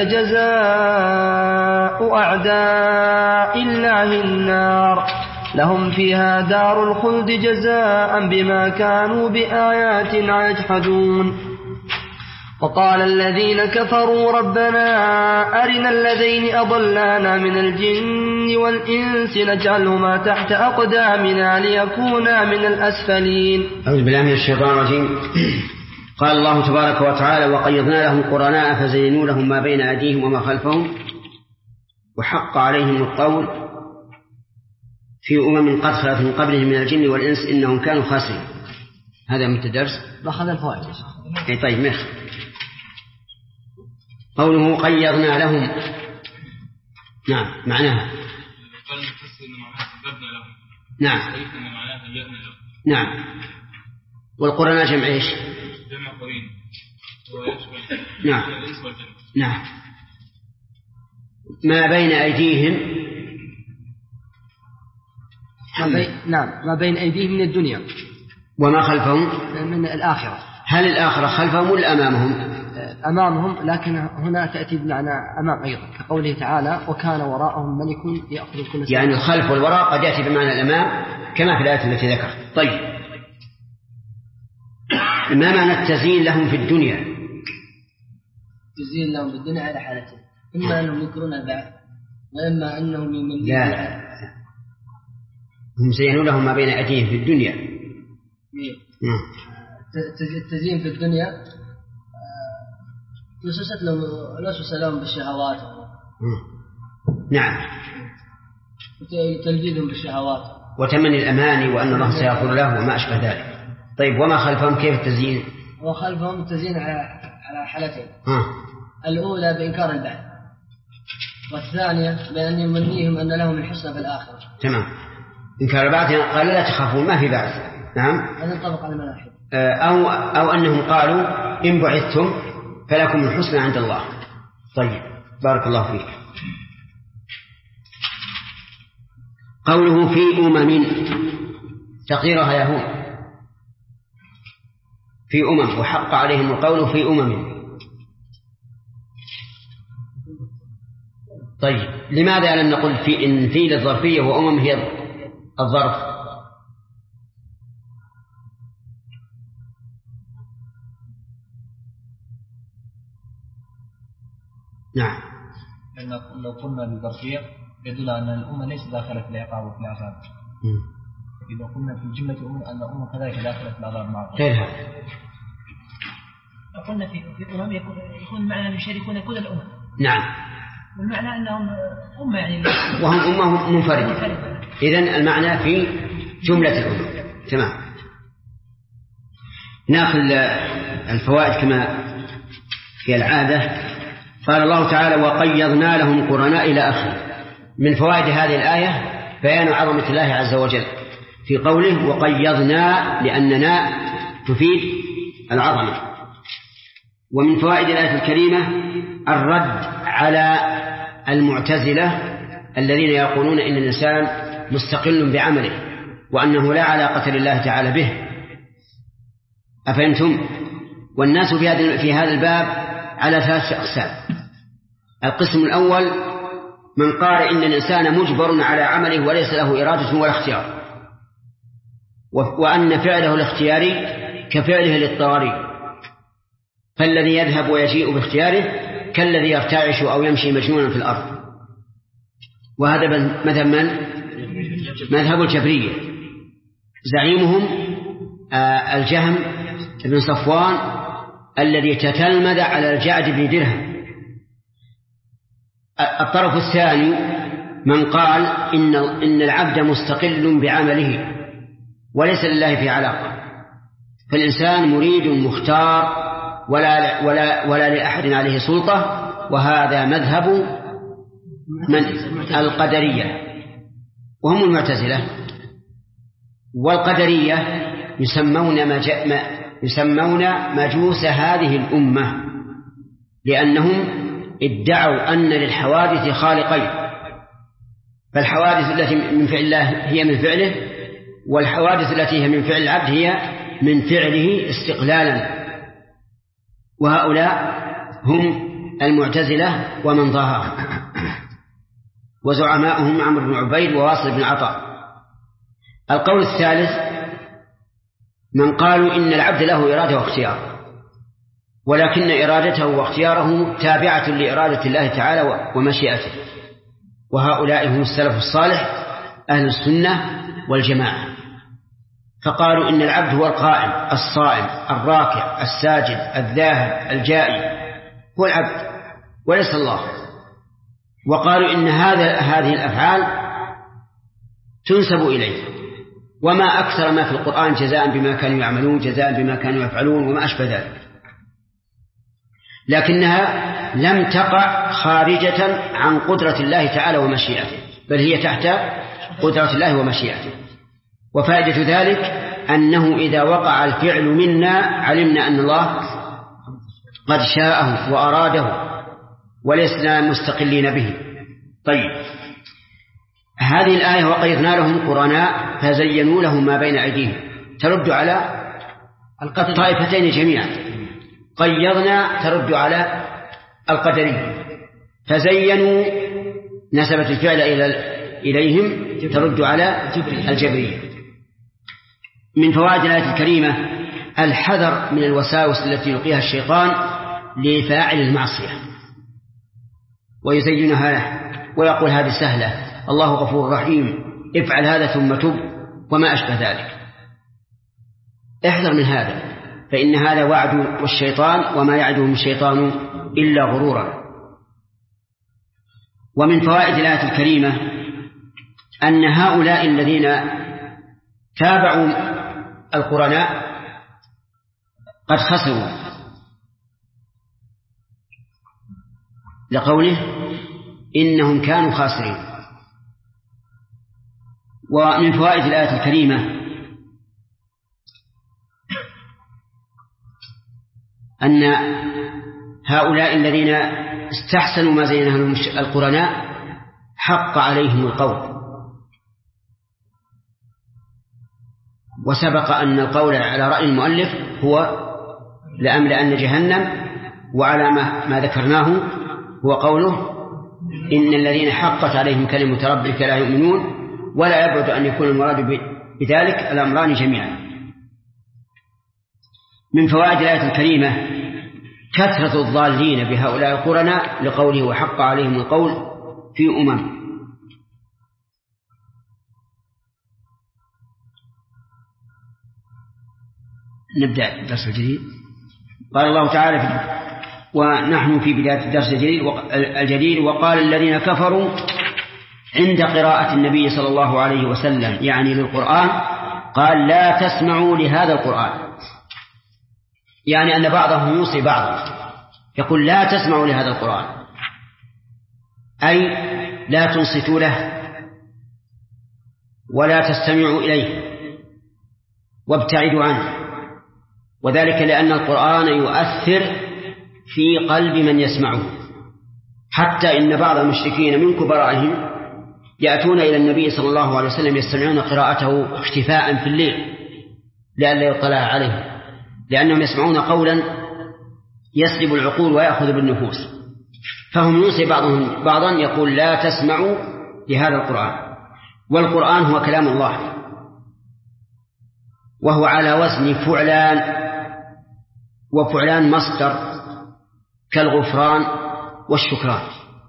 جزاء أعداء الله النار لهم فيها دار الخلد جزاء بما كانوا بآياتنا يجحدون. وقال الذين كفروا ربنا أرنا الذين أضلانا من الجن والإنس نجعلهما تحت أقدامنا ليكونا من الأسفلين. أعوذ بالله من الشيطان الرجيم. قال الله تبارك وتعالى وقيضنا لهم قرناء فزينوا لهم ما بين أيديهم وما خلفهم وحق عليهم القول في قد خلت من قبلهم من الجن والإنس إنهم كانوا خاسرين. هذا من الدرس أخذ الفوائد. طيب ماشي. قوله قيضنا لهم نعم معناها نعم نعم. والقرناء جمع ايش؟ جمع قرين نعم نعم. ما بين أيديهم ما بين أيديهم من الدنيا وما خلفهم من الآخرة. هل الآخرة خلفهم ولا أمامهم؟ أمامهم، لكن هنا تأتي بمعنى أمام أيضا كقوله تعالى وكان وراءهم ملك يأخذ كل سنة. يعني الخلف والوراء قد يأتي بمعنى الأمام كما في الآية التي ذكر. طيب ما معنى التزيين لهم في الدنيا؟ تزيين لهم في الدنيا على حالتين، إما أنهم ينكرون البعث وإما أنهم يؤمنون. لا هم زينوا لهم ما بين أيديهم في الدنيا. التزيين في الدنيا يسوس لهم بالشهوات. نعم. تلجيذهم بالشهوات وتمني الأماني وأن الله سيغفر له وما أشبه ذلك. طيب وما خلفهم كيف التزيين؟ وخلفهم التزيين على حالتين. الأولى بإنكار البعث، والثانية بأن يمنيهم أن لهم الحسنى في الآخرة. تمام. إنكار البعث قال لا تخافون ما في بعث. نعم. هذا ينطبق على الملاحد. أو أنهم قالوا إن بعثتم فلكم الحسنى عند الله. طيب بارك الله فيك. قوله في تقديرها يا هون في وحق عليهم القول في طيب لماذا لم نقل في إن في للظرفية هي الظرف؟ نعم. لو قلنا بالظرفية يدل أن الأمة ليس داخلة في العقاب وفي العذاب. إذا قلنا في الجملة أن الأمة كذلك داخلة في العذاب معه. غيرها. قلنا في الأمم يكون معنى يشاركون كل الأمم. نعم. والمعنى أنهم أمة يعني وهم أمة منفردة. إذن المعنى في جملة الأمم. تمام. نأخذ الفوائد كما في العادة. قال الله تعالى وقيضنا لهم قرناء إلى آخره. من فوائد هذه الآية بيان عظمة الله عز وجل في قوله وقيضنا، لأننا تفيد العظمة. ومن فوائد الآية الكريمة الرد على المعتزلة الذين يقولون إن الإنسان مستقل بعمله وأنه لا علاقة لله تعالى به. أفهمتم؟ والناس في هذا الباب على 3 أقسام. القسم الأول من قال إن الإنسان مجبر على عمله وليس له إرادة ولا اختيار، وأن فعله الاختياري كفعله الاضطراري، فالذي يذهب ويجيء باختياره كالذي يرتعش أو يمشي مجنونا في الأرض. وهذا مذهب من؟ مذهب الجبرية. زعيمهم الجهم بن صفوان الذي تتلمذ على الجعد بن درهم. الطرف الثاني من قال إن العبد مستقل بعمله وليس لله في علاقة، فالإنسان مريد مختار ولا لأحد عليه سلطة. وهذا مذهب من؟ القدرية، وهم المعتزلة. والقدرية يسمون مجوس هذه الأمة، لأنهم ادعوا أن للحوادث خالقين، فالحوادث التي من فعل الله هي من فعله، والحوادث التي هي من فعل العبد هي من فعله استقلالا. وهؤلاء هم المعتزلة ومن ظاهرهم، وزعماؤهم عمرو بن عبيد وواصل بن عطاء. القول الثالث من قالوا إن العبد له إرادة واختيار، ولكن إرادته واختياره تابعة لإرادة الله تعالى ومشيئته، وهؤلاء هم السلف الصالح أهل السنة والجماعة، فقالوا إن العبد هو القائم الصائم الراكع الساجد الذاهب الجائي، هو العبد وليس الله. وقالوا إن هذه الأفعال تنسب إليه، وما أكثر ما في القرآن جزاء بما كانوا يعملون، جزاء بما كانوا يفعلون، وما أشبه ذلك، لكنها لم تقع خارجة عن قدرة الله تعالى ومشيئته، بل هي تحت قدرة الله ومشيئته. وفائدة ذلك أنه إذا وقع الفعل منا علمنا أن الله قد شاءه وأراده ولسنا مستقلين به. طيب، هذه الآية وقيضنا لهم قرناء فزينوا لهم ما بين أيديهم ترد على الطائفتين جميعا. قيضنا ترد على القدرية، فزينوا نسبة الفعل إليهم ترد على الجبرية. من فوائد الآية الكريمة الحذر من الوساوس التي يلقيها الشيطان لفاعل المعصية ويزينها له ويقول هذه سهلة، الله غفور رحيم، افعل هذا ثم تب، وما أشبه ذلك. احذر من هذا، فإن هذا وعد الشيطان، وما يعدهم الشيطان إلا غرورا. ومن فوائد الآية الكريمة أن هؤلاء الذين تابعوا القرناء قد خسروا، لقوله إنهم كانوا خاسرين. ومن فوائد الآية الكريمة أن هؤلاء الذين استحسنوا ما زينه لهم القرناء حق عليهم القول، وسبق أن القول على رأي المؤلف هو لأملأن جهنم، وعلى ما ذكرناه هو قوله إن الذين حقت عليهم كلمة ربك لا يؤمنون، ولا يبعد أن يكون المراد بذلك الأمران جميعا. من فوائد الآية الكريمة كثرة الضالين بهؤلاء القرناء لقوله وحق عليهم القول في أمم. نبدأ الدرس الجديد. قال الله تعالى ونحن في بداية الدرس الجديد وقال الذين كفروا عند قراءة النبي صلى الله عليه وسلم يعني للقرآن قال لا تسمعوا لهذا القرآن، يعني أن بعضهم يوصي بعضا يقول لا تسمعوا لهذا القرآن، أي لا تنصتوا له ولا تستمعوا إليه وابتعدوا عنه، وذلك لأن القرآن يؤثر في قلب من يسمعه، حتى إن بعض المشركين من كبرائهم يأتون إلى النبي صلى الله عليه وسلم يستمعون قراءته اختفاء في الليل لئلا يطلع عليه، لأنهم يسمعون قولا يسلب العقول ويأخذ بالنفوس، فهم يوصي بعضهم بعضا يقول لا تسمعوا لهذا القرآن. والقرآن هو كلام الله، وهو على وزن فعلان، وفعلان مصدر كالغفران والشكران.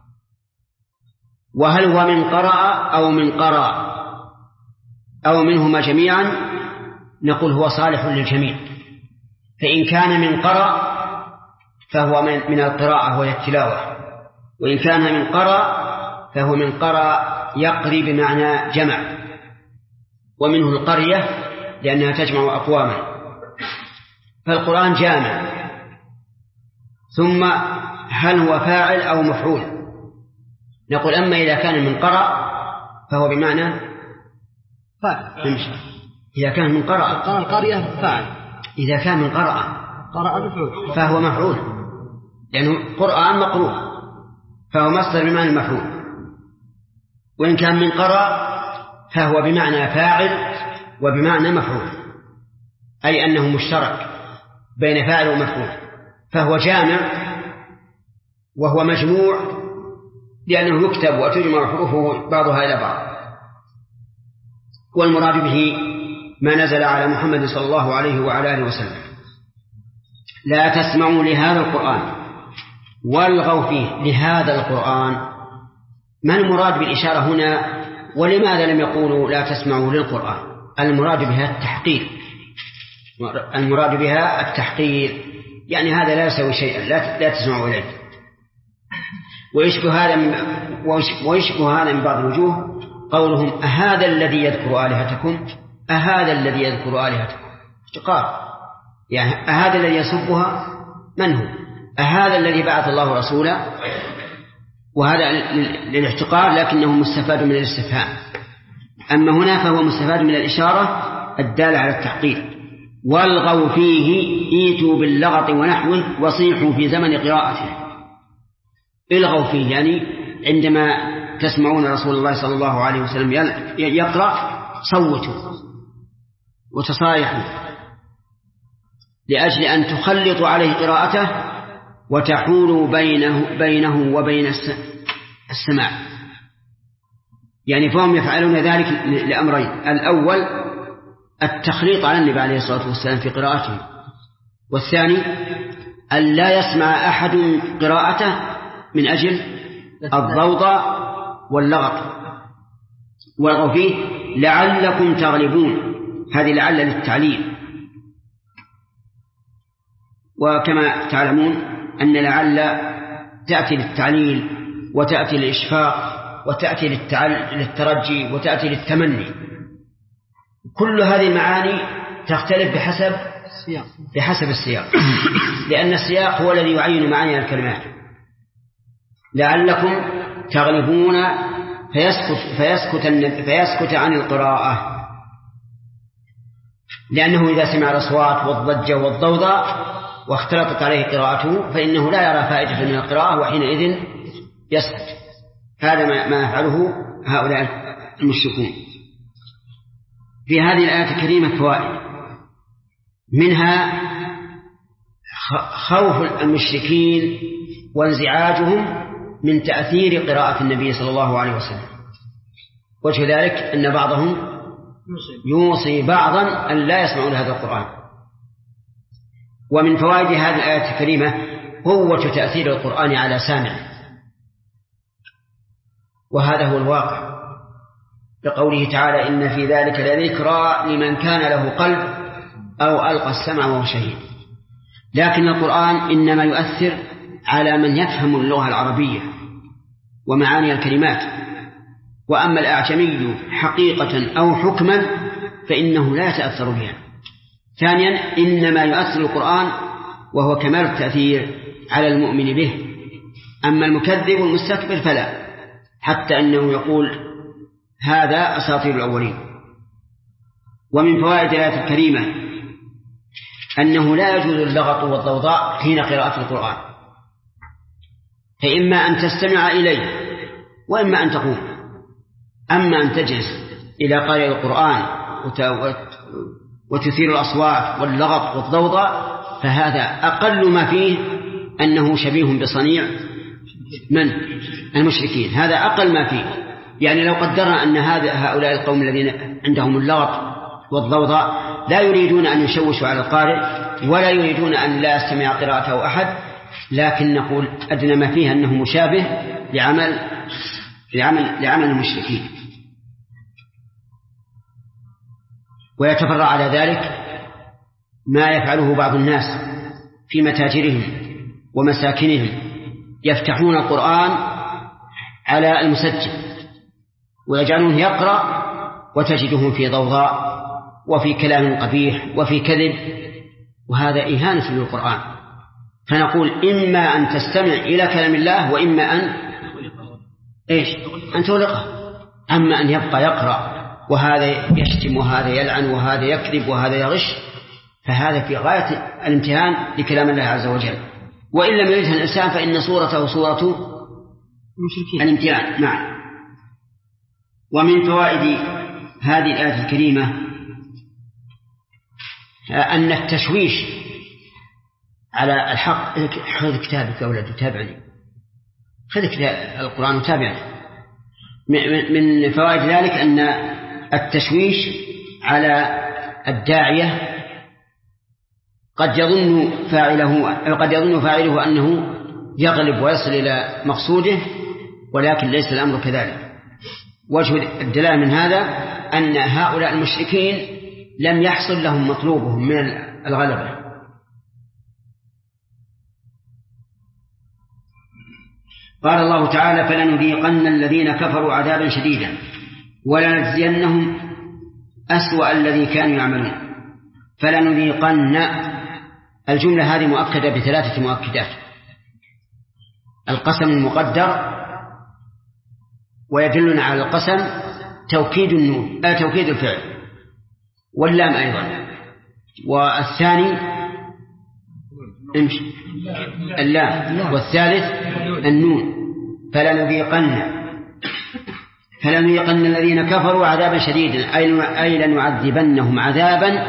وهل هو من قرأ أو من قرأ أو منهما جميعا؟ نقول هو صالح للجميع، فإن كان من قرأ فهو من القراءة وهي التلاوة، وإن كان من قرأ فهو من قرأ يقري بمعنى جمع، ومنه القرية لأنها تجمع أقواما، فالقرآن جامع. ثم هل هو فاعل أو مفعول؟ نقول أما إذا كان من قرأ فهو بمعنى فاعل، إذا كان من قرأ القرية فاعل، إذا كان من قرأ فهو مفعول، لأنه قرآن مقروء فهو مصدر بمعنى المفعول. وإن كان من قرأ فهو بمعنى فاعل وبمعنى مفعول، أي أنه مشترك بين فاعل ومفعول، فهو جامع وهو مجموع لأنه يكتب وتجمع حروفه بعضها إلى بعض. والمراد به ما نزل على محمد صلى الله عليه وعلى آله وسلم. لا تسمعوا لهذا القرآن والغوا فيه. لهذا القرآن، ما المراد بالإشارة هنا؟ ولماذا لم يقولوا لا تسمعوا للقرآن؟ المراد بها التحقير، المراد بها التحقير، يعني هذا لا يسوي شيئا، لا تسمعوا إليه. ويشبه هذا من بعض الوجوه قولهم أهذا الذي يذكر آلهتكم، أهذا الذي يذكر آلهتكم، احتقار، يعني أهذا الذي يسبها من هو؟ أهذا الذي بعث الله رسولا، وهذا للاحتقار، لكنه مستفاد من الاستفهام. أما هنا فهو مستفاد من الإشارة الدالة على التحقير. والغوا فيه ايتوا باللغط ونحوه وصيحوا في زمن قراءته. الغوا فيه يعني عندما تسمعون رسول الله صلى الله عليه وسلم يقرأ صوتوا وتصايحوا لأجل أن تخلطوا عليه قراءته وتحولوا بينه وبين السماع. يعني فهم يفعلون ذلك لأمرين: الأول التخليط على النبي عليه الصلاة والسلام في قراءته، والثاني أن لا يسمع أحد قراءته من أجل الضوضاء واللغط. والغوا فيه لعلكم تغلبون، هذه لعل للتعليل. وكما تعلمون أن لعل تأتي للتعليل وتأتي للإشفاق وتأتي للترجي وتأتي للتمني. كل هذه المعاني تختلف بحسب السياق لأن السياق هو الذي يعين معاني الكلمات. لعلكم تغلبون فيسكت عن القراءة، لأنه إذا سمع الأصوات والضجة والضوضاء واختلطت عليه قراءته فإنه لا يرى فائدة من القراءة، وحينئذ يسكت. هذا ما يفعله هؤلاء المشركون. في هذه الآية الكريمة فوائد، منها خوف المشركين وانزعاجهم من تأثير قراءة النبي صلى الله عليه وسلم، وجه ذلك أن بعضهم يوصي بعضا أن لا يسمعوا لهذا القرآن. ومن فوائد هذه الآية الكريمة قوة تأثير القرآن على سامعه، وهذا هو الواقع، بقوله تعالى: إن في ذلك لذكرى لمن كان له قلب أو ألقى السمع وهو شهيد. لكن القرآن إنما يؤثر على من يفهم اللغة العربية ومعاني الكلمات، وأما الأعجمي حقيقة أو حكما فإنه لا يتأثر بها. ثانيا، إنما يؤثر القرآن وهو كمال التأثير على المؤمن به، أما المكذب والمستكبر فلا، حتى أنه يقول هذا أساطير الأولين. ومن فوائد الآية الكريمة أنه لا يجوز اللغط والضوضاء حين قراءة القرآن، فإما أن تستمع إليه وإما أن تقوم. أما أن تجلس إلى قارئ القرآن وتثير الأصوات واللغط والضوضاء فهذا أقل ما فيه أنه شبيه بصنيع من المشركين، هذا أقل ما فيه. يعني لو قدرنا أن هؤلاء القوم الذين عندهم اللغط والضوضاء لا يريدون أن يشوشوا على القارئ ولا يريدون أن لا يستمع قراءته أحد، لكن نقول أدنى ما فيه أنه مشابه لعمل المشركين. ويتفرع على ذلك ما يفعله بعض الناس في متاجرهم ومساكنهم، يفتحون القرآن على المسجل ويجعلونه يقرأ وتجدهم في ضوضاء وفي كلام قبيح وفي كذب، وهذا إهانة للقرآن. فنقول إما أن تستمع إلى كلام الله وإما أن تغلقه. أما أن يبقى يقرأ وهذا يشتم وهذا يلعن وهذا يكذب وهذا يغش، فهذا في غاية الامتهان لكلام الله عز وجل. وإن لم يريدها الإنسان فإن صورته صورة الامتهان. نعم. ومن فوائد هذه الآية الكريمة أن التشويش على الحق. حفظ كتابك يا أولاد، تابعني. خذك القرآن وتابعه. من فوائد ذلك أن التشويش على الداعية قد يظن فاعله أنه يغلب ويصل إلى مقصوده، ولكن ليس الأمر كذلك. وجه الدلالة من هذا أن هؤلاء المشركين لم يحصل لهم مطلوبهم من الغلبة. قال الله تعالى: فلنذيقن الذين كفروا عذابا شديدا ولنجزينهم أسوأ الذي كانوا يعملون. فلنذيقن، الجملة هذه مؤكدة بثلاثة مؤكدات: القسم المقدر، ويدلنا على القسم توكيد النون توكيد الفعل، واللام أيضا، والثاني اللام، والثالث النون. فلنذيقن الذين كفروا عذابا شديدا أي لنعذبنهم عذابا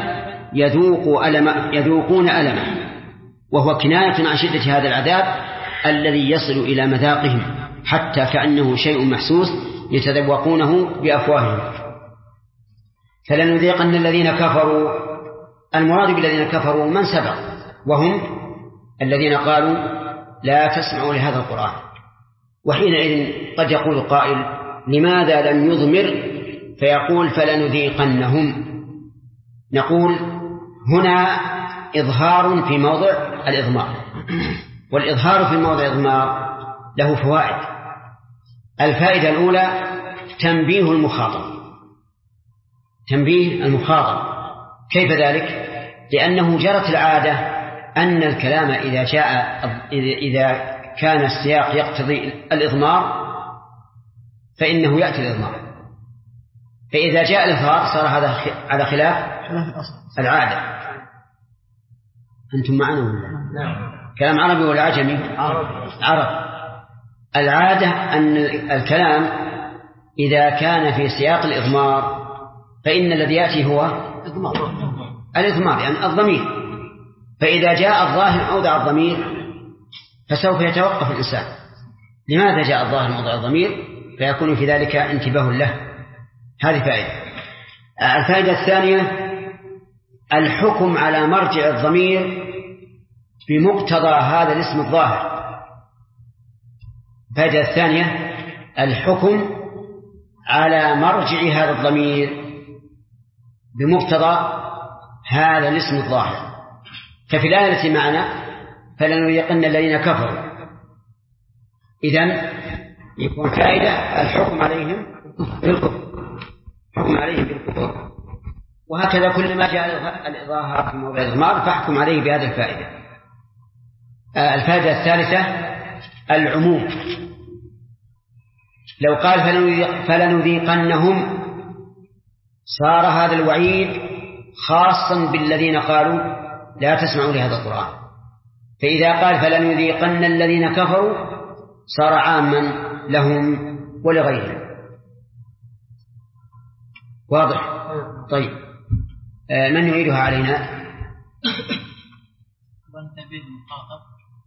يذوقون ألمه، وهو كناية عن شدة هذا العذاب الذي يصل إلى مذاقهم حتى كأنه شيء محسوس يتذوقونه بأفواههم. فلنذيقن الذين كفروا، المراد بالذين كفروا من سبق، وهم الذين قالوا لا تسمعوا لهذا القرآن. وحينئذ قد يقول قائل: لماذا لم يضمر فيقول فلنذيقنهم؟ نقول هنا إظهار في موضع الإضمار، والإظهار في موضع الإضمار له فوائد. الفائدة الأولى تنبيه المخاطب. كيف ذلك؟ لأنه جرت العادة أن الكلام إذا كان السياق يقتضي الإضمار فإنه يأتي الإضمار، فإذا جاء الإظهار صار هذا على خلاف العادة. أنتم معنا ولا؟ كلام عربي ولا عجمي؟ عرب. العادة أن الكلام إذا كان في سياق الإضمار فإن الذي يأتي هو الإضمار، يعني الضمير. فإذا جاء الظاهر موضع الضمير فسوف يتوقف الإنسان: لماذا جاء الظاهر موضع الضمير؟ فيكون في ذلك انتباه له. هذه فائدة. الفائدة الثانية الحكم على مرجع الضمير بمقتضى هذا الاسم الظاهر. الفائدة الثانية الحكم على مرجع هذا الضمير بمقتضى هذا الاسم الظاهر. ففي الآية التي معنا فلنذيقن الذين كفروا، إذن يكون فائدة الحكم عليهم بالكفر، وهكذا كل ما جاء الإظهار في موضع الإضمار فاحكم عليه بهذه الفائدة. الفائدة الثالثة العموم. لو قال فلنذيقنهم صار هذا الوعيد خاصا بالذين قالوا لا تسمعوا لهذا القرآن، فإذا قال فلنذيقن الذين كفروا صار عاما لهم ولغيرهم. واضح؟ طيب، من يعيدها علينا؟ وانتبه المخاطب.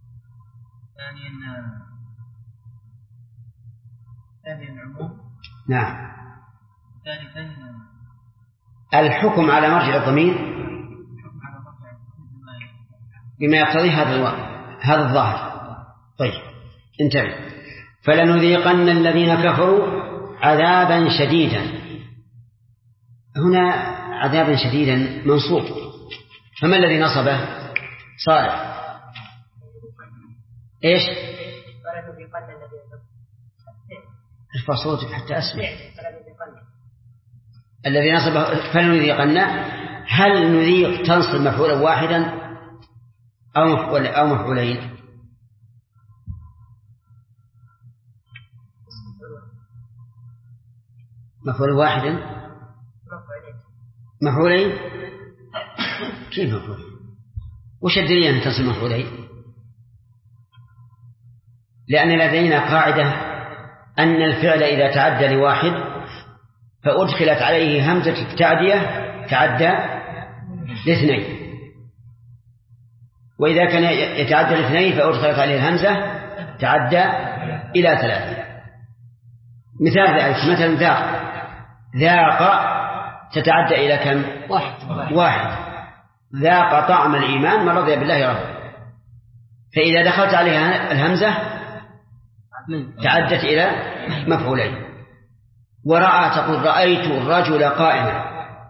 ثانيا العموم. نعم. ثالثا الحكم على مرجع الضمير بما يقتضي هذا الظاهر. طيب انتبه. فلنذيقن الذين كفروا عذابا شديدا، هنا عذابا شديدا منصوب، فما الذي نصبه؟ صالح. ايش؟ ارفع صوتك حتى اسمع. الذي نصبه فلنذيقن، هل نذيق تنصب مفعولا واحدا أو مفعولين؟ مفعول واحدا؟ مفعولين؟ كيف مفعولين؟ وش الدليل أن تصل مفعولين؟ لأن لدينا قاعدة أن الفعل إذا تعدى لواحد فأدخلت عليه همزة التعدية تعدى لاثنين، وإذا كان يتعدى لاثنين فأدخلت عليه الهمزة تعدى إلى 3. مثال ذلك مثلا ذاق تتعدى إلى كم؟ 1. ذاق طعم الإيمان من رضي بالله ربا. فإذا دخلت عليها الهمزة تعدت إلى مفعولين. ورأى تقول رأيت الرجل قائما،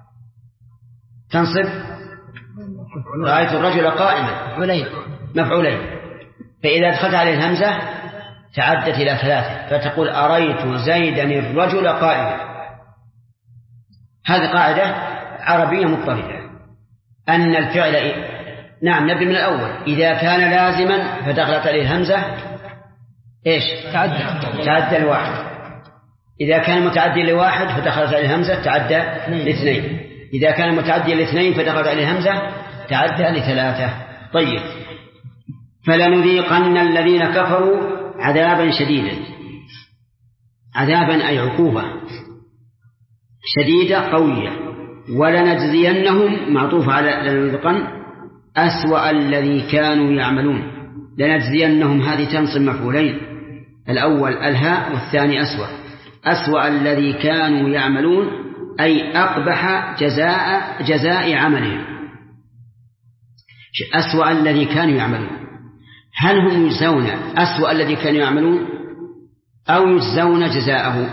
تنصب رأيت الرجل قائما مفعولين. فإذا دخلت عليه الهمزة تعدت إلى 3، فتقول أريت زيدا الرجل قائما. هذه قاعدة عربية مضطردة، أن الفعل نعم نبدأ من الأول. إذا كان لازما فدخلت عليه الهمزة إيش؟ تعدى 1. إذا كان متعدي ل1 فدخلت عليه الهمزة تعدى ل2. إذا كان متعدي ل2 فدخلت عليه الهمزة تعدى ل3. طيب. فلنذيقن الذين كفروا عذابا شديدا. عذابا أي عقوبة شديدة قوية. ولنجزينهم معطوف على لنذيقن أسوأ الذي كانوا يعملون. لنجزينهم هذه تنصب مفعولين، الأول الهاء والثاني أسوأ الذي كانوا يعملون، أي أقبح جزاء عملهم. أسوأ الذي كانوا يعملون، هل هم يجزون أسوأ الذي كانوا يعملون أو يجزون جزاءه؟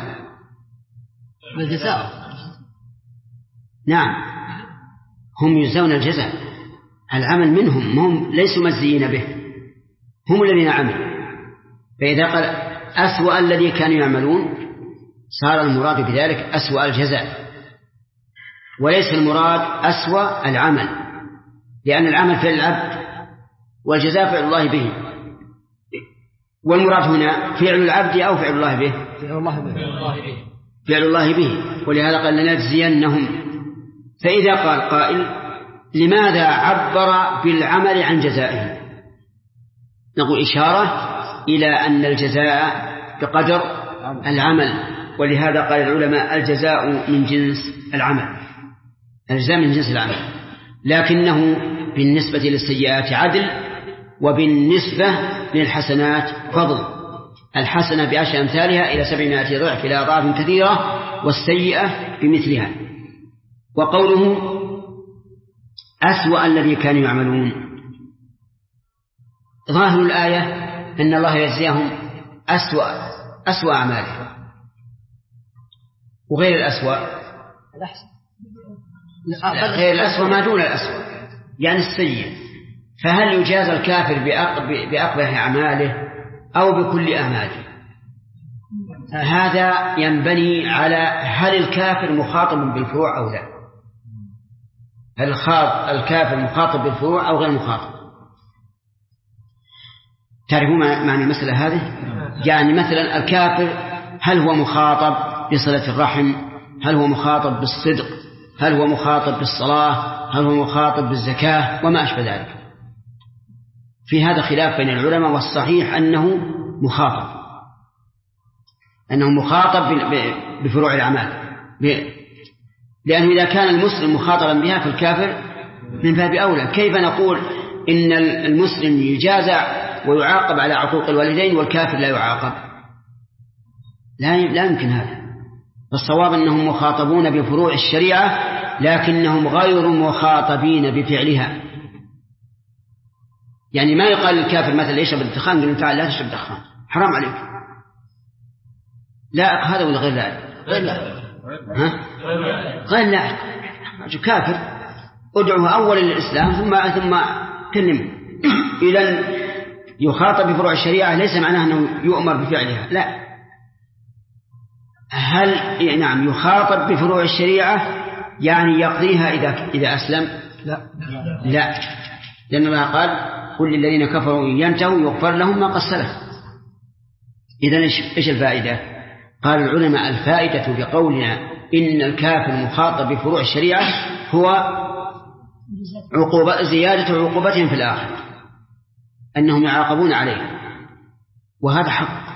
نعم هم يجزون الجزاء، العمل منهم، هم ليسوا مجزيين به، هم الذين عملوا. فإذا قال أسوأ الذي كانوا يعملون صار المراد بذلك أسوأ الجزاء، وليس المراد أسوأ العمل، لأن العمل فعل العبد والجزاء فعل الله به. والمراد هنا فعل العبد أو فعل الله به؟ فعل الله به. ولهذا قال لنجزينهم. فإذا قال قائل لماذا عبر بالعمل عن جزائه؟ نقول إشارة إلى أن الجزاء بقدر العمل، ولهذا قال العلماء الجزاء من جنس العمل، الجزاء من جنس العمل، لكنه بالنسبة للسيئات عدل، وبالنسبة للحسنات فضل. الحسنة ب10 أمثالها إلى 700 ضعف إلى أضعاف كثيرة، والسيئة بمثلها. وقوله أسوأ الذي كانوا يعملون، ظاهر الآية أن الله يجزيهم أسوأ أعمالهم، وغير الأسوأ غير الأسوأ ما دون الأسوأ يعني السيء. فهل يجازى الكافر بأقبح أعماله أو بكل أعماله؟ هذا ينبني على هل الكافر مخاطب بالفروع أو لا، هل الكافر مخاطب بالفروع أو غير مخاطب. تعرفون معنى المسألة هذه؟ يعني مثلا الكافر هل هو مخاطب بصلة الرحم؟ هل هو مخاطب بالصدق؟ هل هو مخاطب بالصلاة؟ هل هو مخاطب بالزكاة؟ وما أشبه ذلك. في هذا خلاف بين العلماء، والصحيح أنه مخاطب بفروع الأعمال، لأنه إذا كان المسلم مخاطبا بها فالكافر من باب أولى. كيف نقول إن المسلم يجازى ويعاقب على عقوق الوالدين والكافر لا يعاقب؟ لا يمكن هذا. فالصواب أنهم مخاطبون بفروع الشريعة، لكنهم غير مخاطبين بفعلها. يعني ما يقال للكافر مثلا يشرب الدخان قل تعال لا تشرب دخان حرام عليك، لا هذا ولا غير لا غير لا كافر ادعوه أولا للإسلام ثم كلمه. إذن يخاطب بفروع الشريعة ليس معناه أنه يؤمر بفعلها، لا. هل نعم يخاطب بفروع الشريعة يعني يقضيها إذا أسلم؟ لا، لأن الله قال قل للذين كفروا إن ينتهوا يغفر لهم ما قد سلف. إذن إيش الفائدة؟ قال العلماء الفائدة بقولنا إن الكافر مخاطب بفروع الشريعة هو زيادة عقوبتهم في الآخرة، أنهم يعاقبون عليه، وهذا حق.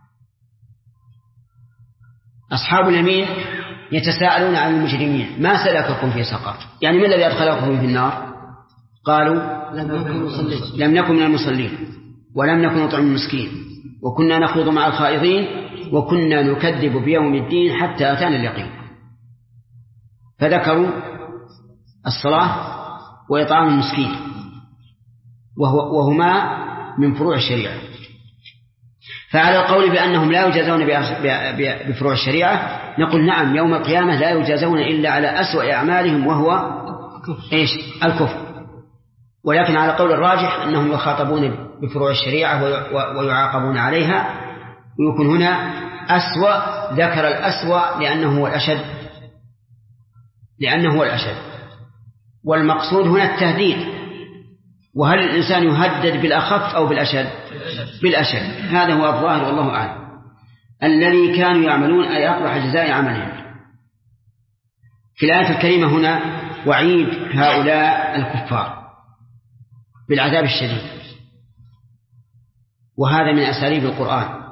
أصحاب اليمين يتساءلون عن المجرمين ما سلككم في سقر، يعني ما الذي أدخلكم في النار؟ قالوا لم نكن من المصلين. ولم نكن نطعم المسكين وكنا نخوض مع الخائضين وكنا نكذب بيوم الدين حتى أتانا اليقين. فذكروا الصلاة وإطعام المسكين وهما من فروع الشريعة. فعلى القول بأنهم لا يجازون بفروع الشريعة نقول نعم، يوم القيامة لا يجازون إلا على أسوأ أعمالهم وهو الكفر. ولكن على قول الراجح أنهم يخاطبون بفروع الشريعة ويعاقبون عليها. ويكون هنا أسوأ، ذكر الأسوأ لأنه هو الأشد. والمقصود هنا التهديد. وهل الإنسان يهدد بالأخف أو بالأشد؟ بالأشد. هذا هو الظاهر والله أعلم. الذي كانوا يعملون أي أقبح جزاء عملهم. في الآية الكريمة هنا وعيد هؤلاء الكفار بالعذاب الشديد. وهذا من أساليب القرآن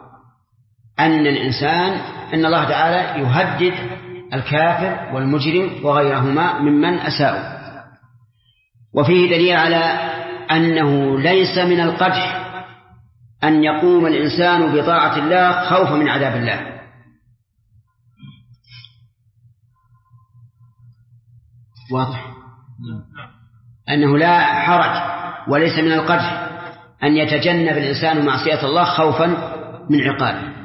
أن الله تعالى يهدد الكافر والمجرم وغيرهما ممن أساءوا. وفيه دليل على أنه ليس من القدح أن يقوم الإنسان بطاعة الله خوفا من عذاب الله. واضح؟ أنه لا حرج وليس من القدح أن يتجنب الإنسان معصية الله خوفا من عقابه،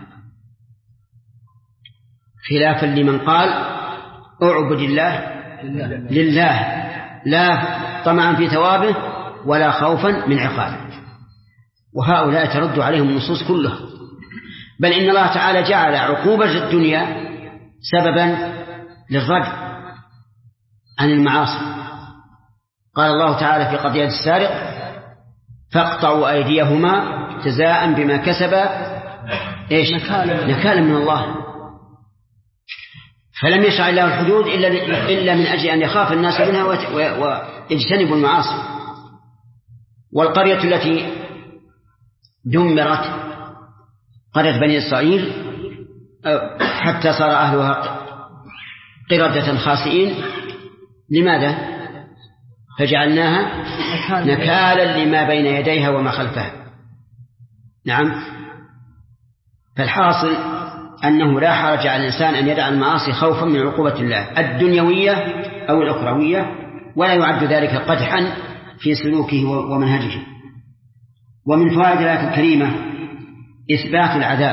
خلافا لمن قال اعبد الله لله لا طمعا في ثوابه ولا خوفا من عقابه. وهؤلاء ترد عليهم النصوص كلها. بل إن الله تعالى جعل عقوبة الدنيا سببا للرد عن المعاصي. قال الله تعالى في قضية السارق فاقطعوا أيديهما جزاء بما كسبا نكالا من الله. فلم يشرع الله الحدود إلا من أجل أن يخاف الناس منها ويجتنبوا المعاصي. والقرية التي دمرت قرية بني إسرائيل حتى صار أهلها قردة خاسئين، لماذا؟ فجعلناها نكالا لما بين يديها وما خلفها. نعم. فالحاصل أنه لا حرج على الإنسان أن يدع المعاصي خوفا من عقوبة الله الدنيوية أو الأخروية، ولا يعد ذلك قدحا في سلوكه ومنهجه. ومن فوائد الآية الكريمة إثبات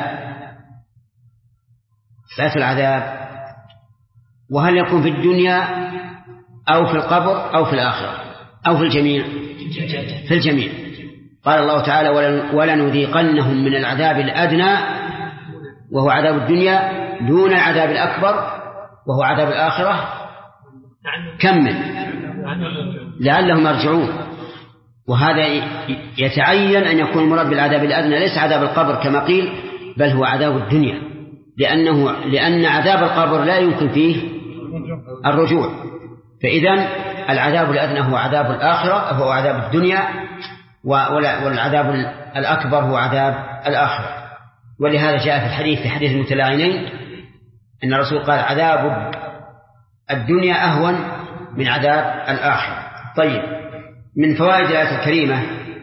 العذاب، وهل يكون في الدنيا أو في القبر أو في الآخرة أو في الجميع؟ في الجميع. قال الله تعالى ولنذيقنهم من العذاب الأدنى وهو عذاب الدنيا دون العذاب الأكبر وهو عذاب الآخرة كمل لعلهم يرجعون. وهذا يتعين أن يكون المراد بالعذاب الأدنى ليس عذاب القبر كما قيل، بل هو عذاب الدنيا، لأن عذاب القبر لا يمكن فيه الرجوع. فإذن العذاب الأدنى هو عذاب الآخرة، هو عذاب الدنيا، والعذاب الأكبر هو عذاب الآخرة. ولهذا جاء في الحديث في حديث المتلاعنين أن الرسول قال عذاب الدنيا أهون من عذاب الآخرة. طيب، من فوائد الآية الكريمة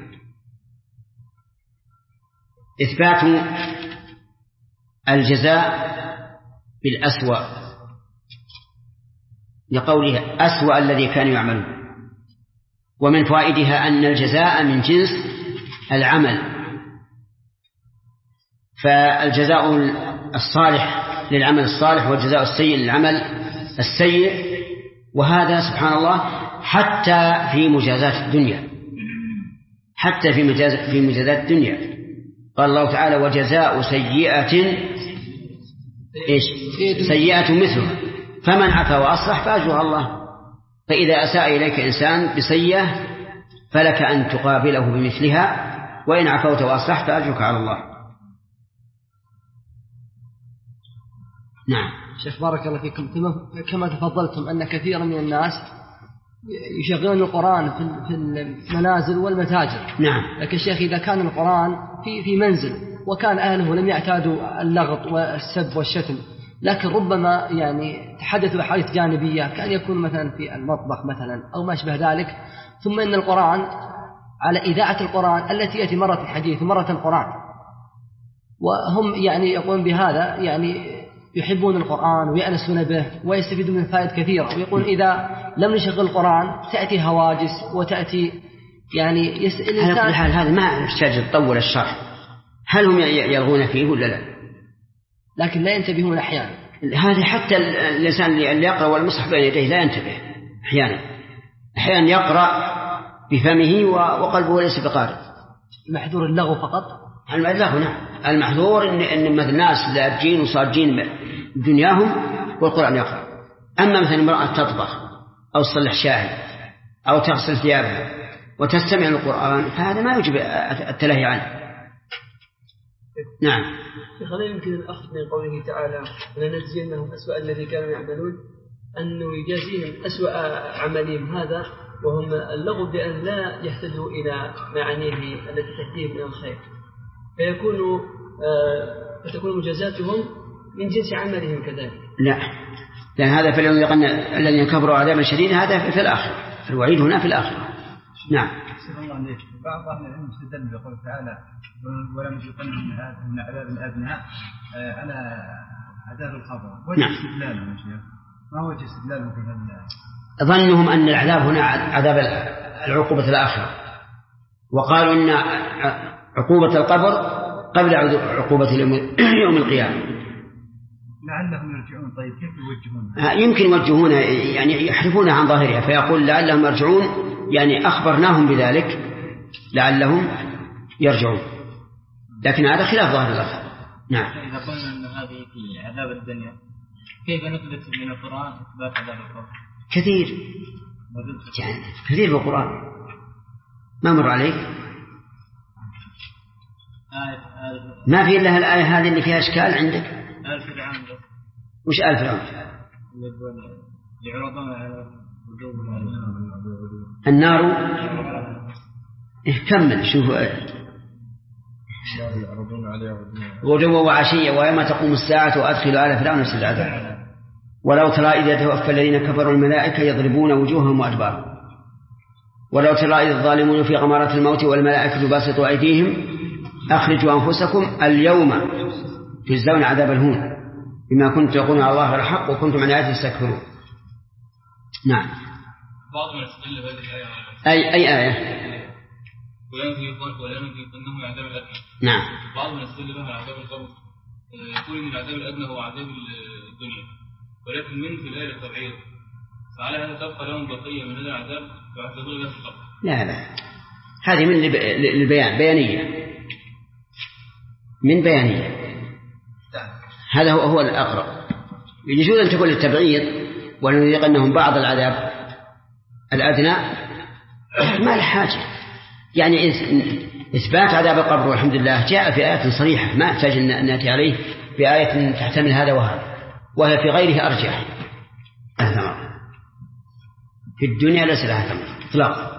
إثبات الجزاء بالأسوأ، لقوله أسوأ الذي كانوا يعملون. ومن فوائدها أن الجزاء من جنس العمل، فالجزاء الصالح للعمل الصالح والجزاء السيء للعمل السيء. وهذا سبحان الله حتى في مجازات الدنيا، حتى في مجازات الدنيا. قال الله تعالى وجزاء سيئة سيئة مثلها فمن عفا وأصلح فأجرها الله. فإذا أساء إليك إنسان بسيئة فلك أن تقابله بمثلها، وإن عفوت وأصلحت فأجرك على الله. نعم. شيخ بارك الله فيكم، كما تفضلتم أن كثيرا من الناس يشغلون القرآن في المنازل والمتاجر. نعم. لكن شيخ إذا كان القرآن في منزل وكان أهله لم يعتادوا اللغط والسب والشتم، لكن ربما يعني تحدثوا بحديث جانبية كان يكون مثلا في المطبخ مثلا أو ما أشبه ذلك، ثم إن القرآن على إذاعة القرآن التي يأتي مرة الحديث ومرة القرآن، وهم يعني يقولون بهذا يعني يحبون القرآن ويأنسون به ويستفيدون من فائدة كثيرة، ويقول إذا لم نشغل القرآن تأتي هواجس وتأتي يعني على كل حال هذا ما يحتاج تطول الشرح. هل هم يلغون فيه ولا لا؟ لكن لا ينتبهون أحيانا. هذا حتى الإنسان اللي يقرأ والمصحف بين يديه لا ينتبه أحيانا يقرأ بفمه وقلبه ليس بقارئ. المحذور اللغو فقط. اللغو نعم. المحذور إن مثل الناس لاجين وصاجين دنياهم والقرآن يقرأ. أما مثل امرأة تطبخ أو تصلح شاي أو تغسل ثيابها وتستمع للقرآن فهذا ما يجب التلهي عنه. نعم. هل يمكن الأخذ من قوله تعالى لنجزينهم أسوأ الذي كانوا يعملون أنه يجازيهم أسوأ عملهم هذا وهم اللغو بأن لا يهتدوا إلى معانيه التي تهديهم إلى الخير، فتكون مجازاتهم من جنس عملهم كذلك؟ لا، لأن هذا فليذيقن الذين كفروا عذابا شديدا، هذا في الآخرة، الوعيد هنا في الآخرة. نعم. بعض أهل العلم استدل بقول تعالى ولم يذيقنهم من عذاب الأدنى على عذاب القبر. وجه استدلاله يا شيخ، ما وجه استدلاله في هذا؟ ظنهم أن العذاب هنا عذاب العقوبة الآخرة، وقالوا إن عقوبة القبر قبل عقوبة يوم القيامة. لعلهم يرجعون. طيب كيف يوجهون؟ يمكن يوجهونها يعني يحرفونها عن ظاهرها، فيقول لعلهم يرجعون، يعني أخبرناهم بذلك لعلهم يرجعون، لكن هذا خلاف ظاهر الأخر. نعم. إذا قلنا أن هذه في عذاب الدنيا كيف نثبت من القرآن إثبات عذاب القبر؟ كثير في القرآن. ما مر عليك؟ ما في إلا الآية هذه اللي فيها إشكال عندك. آل فرعون. وش آل فرعون؟ النار. كمل شوف. غدوا وعشيا ويوم تقوم الساعة وأدخلوا آل فرعون نفس العذاب. ولو ترى إذا توفى الذين كفروا الملائكة يضربون وجوههم وأدبارهم. ولو ترى إذ الظالمون في غمرات الموت والملائكة باسطوا أيديهم أخرجوا أنفسكم اليوم تجزون عذاب الهون بما كنتم تقولون على الله الحق وكنتم عن آياته تستكبرون. نعم. بعض من يستدل بهذه الآية. أي آية؟ ولم يكن من عذاب الأدنى. نعم. بعض من يستدل بها عذاب القبر، يقول إن العذاب الأدنى هو عذاب الدنيا، ولكن من في الآية التبعير، فعلى هذا تبقى لهم بقية من هذا العذاب ويعذبون بها في القبر. لا هذه من البيان بيانية، من بيانية. هذا هو الأقرب. يجوز أن تقول التبعير ولنذيقنهم بعض العذاب الأدنى ما الحاجة، يعني إثبات عذاب القبر والحمد لله جاء في آيات صريحة، ما أحتاج أن نأتي عليه بآية تحتمل هذا وهذا، وهي في غيره أرجح. في الدنيا ليس لها ثمر إطلاقا.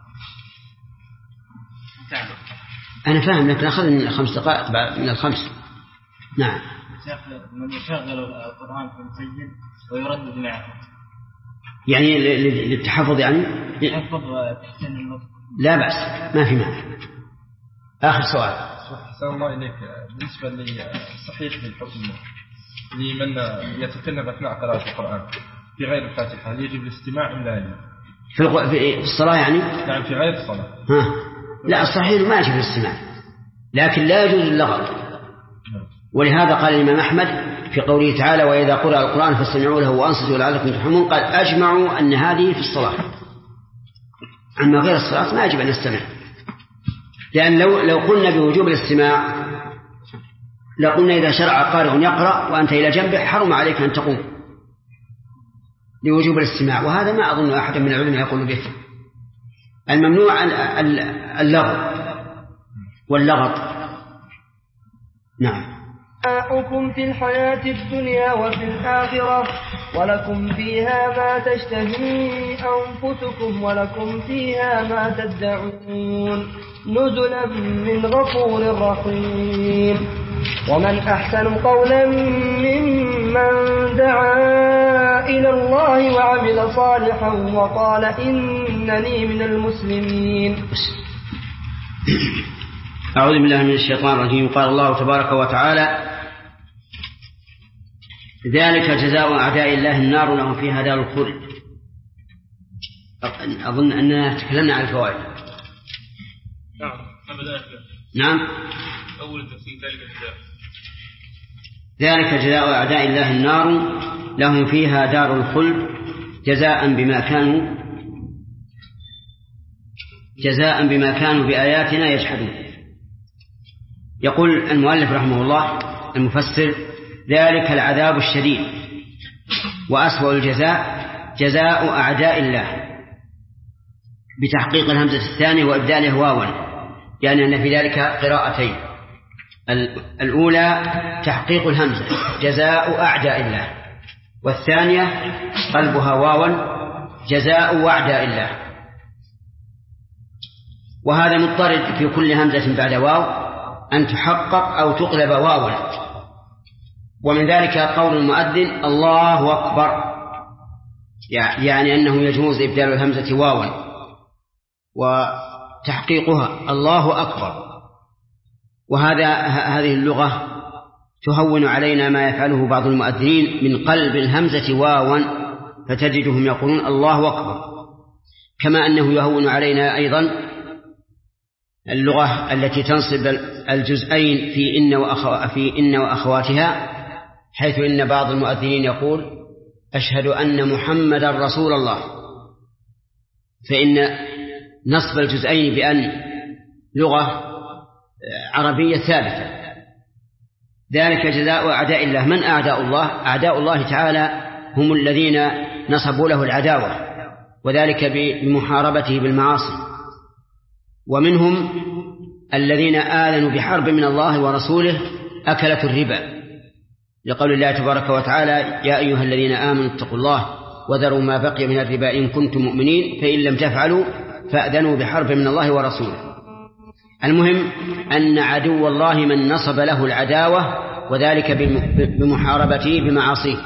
أنا فاهم، لكن أخذ 5 دقائق من 5. نعم. من يشغل القرآن في المسجد ويردد معه، يعني للتحفظ، يعني يحفظ وتحسين النطق. لا بأس، ما في مانع. آخر سؤال. أحسن الله إليك. بالنسبة للصحيح للحكم لمن يتكلم أثناء قراءة القرآن في غير الفاتحة، هل يجب الاستماع أم لا يجب؟ في الصلاة يعني؟ نعم في غير الصلاة. لا الصحيح ما يجب الاستماع، لكن لا يجوز اللغط. ولهذا قال الإمام أحمد في قوله تعالى وإذا قرأ القرآن فاستمعوا له وأنصتوا لعلكم ترحمون، قال أجمعوا أن هذه في الصلاة، أما غير الصلاة ما يجب أن نستمع، لأن لو قلنا بوجوب الاستماع لقلنا إذا شرع قارئ يقرأ وأنت إلى جنبه حرم عليك أن تقوم لوجوب الاستماع، وهذا ما أظن أحد من العلماء يقول به. الممنوع اللغو واللغط. نعم. حكم في الحياة الدنيا وفي الآخرة ولكم فيها ما تشتهي أنفسكم ولكم فيها ما تدعون نزلا من غفور رحيم. ومن أحسن قولا ممن دعا إلى الله وعمل صالحا وقال إنني من المسلمين. أعوذ بالله من الشيطان الرجيم. قال الله تبارك وتعالى: ذلك جزاء أعداء الله النار لهم فيها دار الخلد. أظن أننا تكلمنا عن الفوائد. نعم. أول تفسير ذلك جزاء أعداء الله النار لهم فيها دار الخلد جزاء بما كانوا بآياتنا يجحدون. يقول المؤلف رحمه الله المفسر: ذلك العذاب الشديد وأسوأ الجزاء جزاء أعداء الله، بتحقيق الهمزة الثانية وإبدالها واوا، يعني أن في ذلك قراءتين: الأولى تحقيق الهمزة جزاء أعداء الله، والثانية قلبها واوا جزاء أعداء الله. وهذا مضطرد في كل همزة بعد واو أن تحقق أو تقلب واوا. ومن ذلك قول المؤذن: الله أكبر، يعني أنه يجوز إبدال الهمزة واوا وتحقيقها الله أكبر. هذه اللغة تهون علينا ما يفعله بعض المؤذنين من قلب الهمزة واوا، فتجدهم يقولون الله أكبر. كما أنه يهون علينا أيضا اللغة التي تنصب الجزئين في إن وأخواتها، حيث إن بعض المؤذنين يقول: أشهد أن محمدا رسول الله، فإن نصب الجزئين بأن لغة عربية ثابتة. ذلك جزاء أعداء الله. من أعداء الله؟ أعداء الله تعالى هم الذين نصبوا له العداوة، وذلك بمحاربته بالمعاصي. ومنهم الذين آذنوا بحرب من الله ورسوله أكلة الربا، لقول الله تبارك وتعالى: يا أيها الذين آمنوا اتقوا الله وذروا ما بقي من الربا إن كنتم مؤمنين فإن لم تفعلوا فأذنوا بحرب من الله ورسوله. المهم أن عدو الله من نصب له العداوة، وذلك بمحاربته بمعاصيه.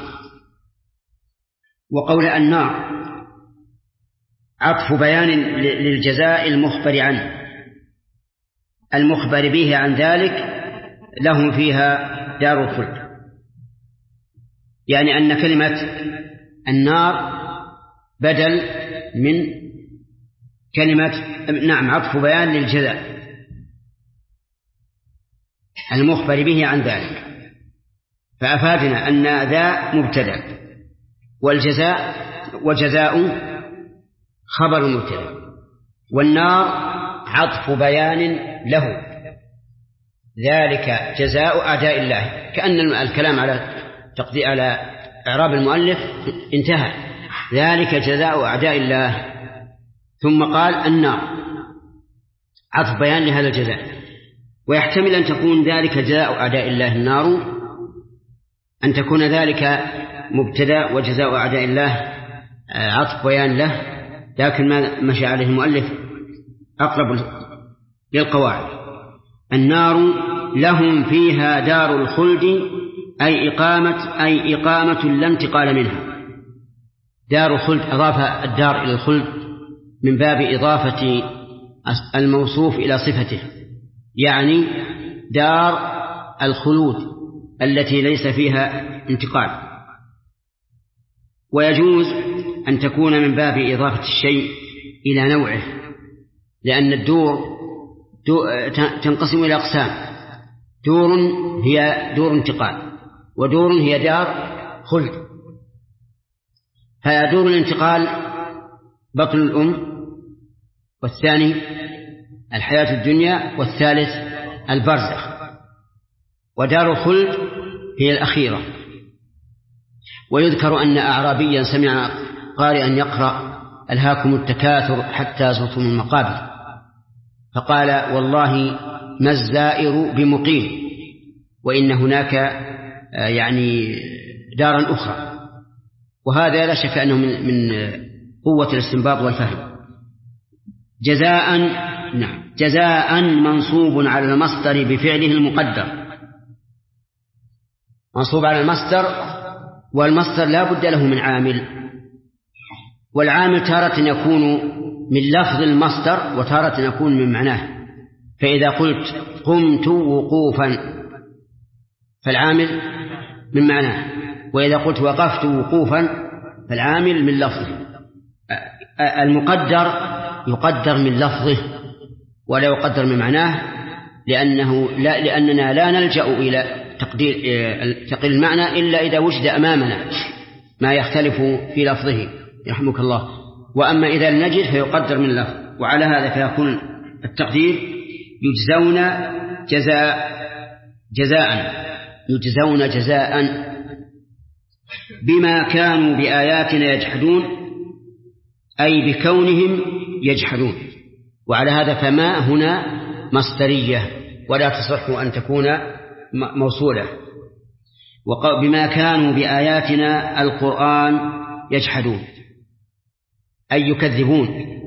وقول النار عطف بيان للجزاء المخبر عنه، المخبر به عن ذلك لهم فيها دار الخلد، يعني أن كلمة النار بدل من كلمة عطف بيان للجزاء المخبر به عن ذلك، فأفادنا أن ذا مبتدأ والجزاء خبر مبتدأ، والنار عطف بيان له. ذلك جزاء أعداء الله، كأن الكلام على إعراب المؤلف انتهى. ذلك جزاء أعداء الله، ثم قال النار عطف بيان لهذا الجزاء. ويحتمل أن تكون ذلك جزاء أعداء الله النار، أن تكون ذلك مبتدأ وجزاء أعداء الله عطف بيان له، لكن ما مشى عليه المؤلف أقرب للقواعد. النار لهم فيها دار الخلد أي إقامة لا انتقال منها. دار الخلد أضاف الدار إلى الخلد من باب إضافة الموصوف إلى صفته، يعني دار الخلود التي ليس فيها انتقال. ويجوز أن تكون من باب إضافة الشيء إلى نوعه، لأن الدور تنقسم إلى أقسام: دور هي دور انتقال، ودور هي دار خلد. فدور الانتقال بطن الأم، والثاني الحياة الدنيا، والثالث البرزخ. ودار الخلد هي الأخيرة. ويذكر أن أعرابيا سمع قارئا يقرأ: ألهاكم التكاثر حتى زرتم المقابر، فقال: والله ما الزائر بمقيم، وإن هناك يعني دارا أخرى. وهذا لا شك أنه من قوة الاستنباط والفهم. جزاء منصوب على المصدر بفعله المقدر، منصوب على المصدر، والمصدر لا بد له من عامل، والعامل تارة يكون من لفظ المصدر وتارة يكون من معناه. فإذا قلت قمت وقوفا فالعامل من معناه، وإذا قلت وقفت وقوفا فالعامل من لفظه. المقدر يقدر من لفظه ولا يقدر من معناه، لأننا لا نلجأ إلى تقدير المعنى إلا إذا وجد أمامنا ما يختلف في لفظه يرحمك الله. وأما إذا نجد فيقدر من لفظ، وعلى هذا فيكون التقدير يجزون جزاء بما كانوا بآياتنا يجحدون، أي بكونهم يجحدون. وعلى هذا فما هنا مصدرية ولا تصح أن تكون موصولة. بما كانوا بآياتنا القرآن يجحدون أي يكذبون،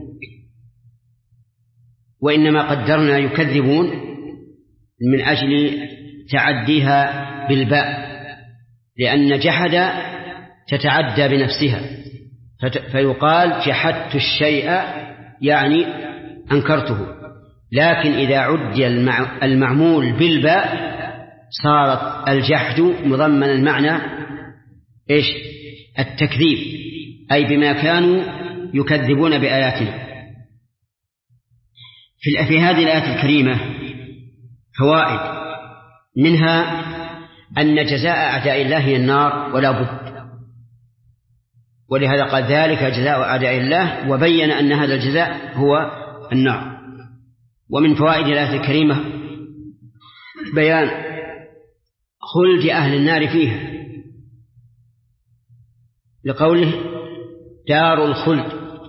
وإنما قدرنا يكذبون من أجل تعديها بالباء، لأن جحد تتعدى بنفسها، فيقال جحدت الشيء يعني أنكرته. لكن إذا عدي المعمول بالباء صارت الجحد مضمن المعنى إيش؟ التكذيب، أي بما كانوا يكذبون بآياتنا. في هذه الآية الكريمة فوائد، منها أن جزاء أعداء الله هي النار ولا بد، ولهذا قال ذلك جزاء أعداء الله، وبين أن هذا الجزاء هو النار. ومن فوائد الآية الكريمة بيان خلد أهل النار فيها، لقوله دار الخلد.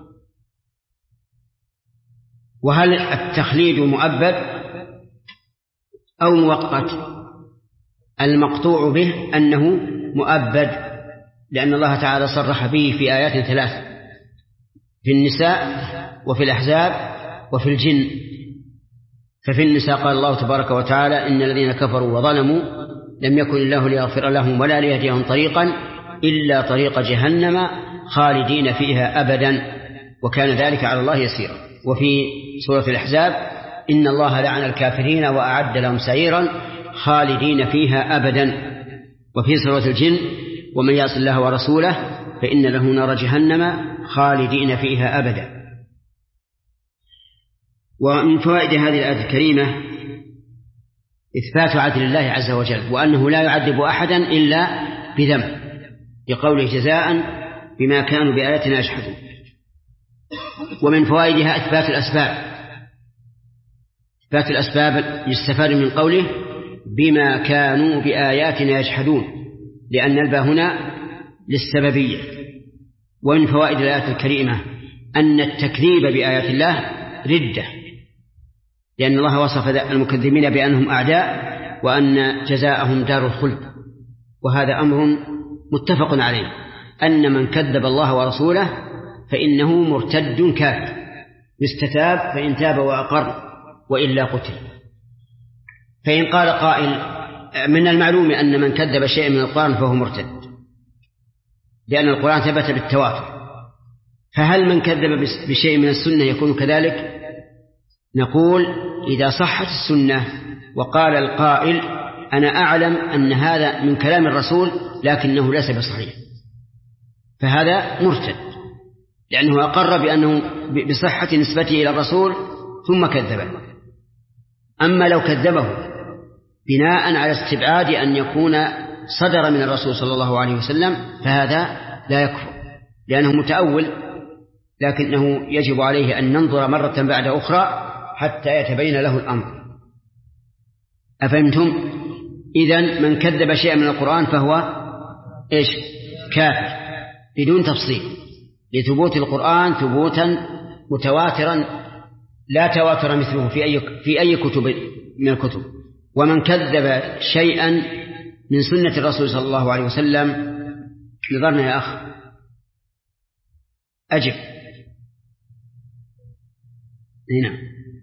وهل التخليد مؤبد أو مؤقت؟ المقطوع به أنه مؤبد، لأن الله تعالى صرح به في آيات 3 في النساء وفي الأحزاب وفي الجن. ففي النساء قال الله تبارك وتعالى إن الذين كفروا وظلموا لم يكن الله ليغفر لهم ولا ليهديهم طريقا إلا طريق جهنم خالدين فيها أبدا وكان ذلك على الله يسيرا. وفي سورة الأحزاب إن الله لعن الكافرين وأعد لهم سعيرا خالدين فيها أبدا. وفي سورة الجن ومن يعص الله ورسوله فإن له نار جهنم خالدين فيها أبدا. ومن فوائد هذه الآية الكريمة إثبات عدل الله عز وجل، وأنه لا يعذب أحدا إلا بذنب، لقوله جزاء بما كانوا بآياتنا يجحدون. ومن فوائدها إثبات الأسباب يستفاد من قوله بما كانوا بآياتنا يجحدون، لأن الباء هنا للسببية. ومن فوائد الآية الكريمة أن التكذيب بآيات الله ردة، لأن الله وصف المكذبين بأنهم أعداء وأن جزاءهم دار الخلد، وهذا أمر متفق عليه، أن من كذب الله ورسوله فإنه مرتد كافر، يستتاب فإن تاب وأقر وإلا قتل. فإن قال قائل من المعلوم أن من كذب شيئا من القرآن فهو مرتد، لأن القرآن ثبت بالتواتر، فهل من كذب بشيء من السنة يكون كذلك؟ نقول إذا صحت السنة وقال القائل أنا أعلم أن هذا من كلام الرسول لكنه ليس بصحيح، فهذا مرتد، لأنه أقر بأنه بصحة نسبته إلى الرسول ثم كذبه. أما لو كذبه بناء على استبعاد أن يكون صدر من الرسول صلى الله عليه وسلم فهذا لا يكفر، لأنه متأول، لكنه يجب عليه أن ننظر مرة بعد أخرى حتى يتبين له الأمر. أفهمتم؟ إذن من كذب شيئا من القرآن فهو إيش؟ كافر بدون تفصيل، لثبوت القرآن ثبوتا متواترا لا تواتر مثله في أي كتب من الكتب. ومن كذب شيئا من سنة الرسول صلى الله عليه وسلم، نظرنا يا أخ أجب هنا،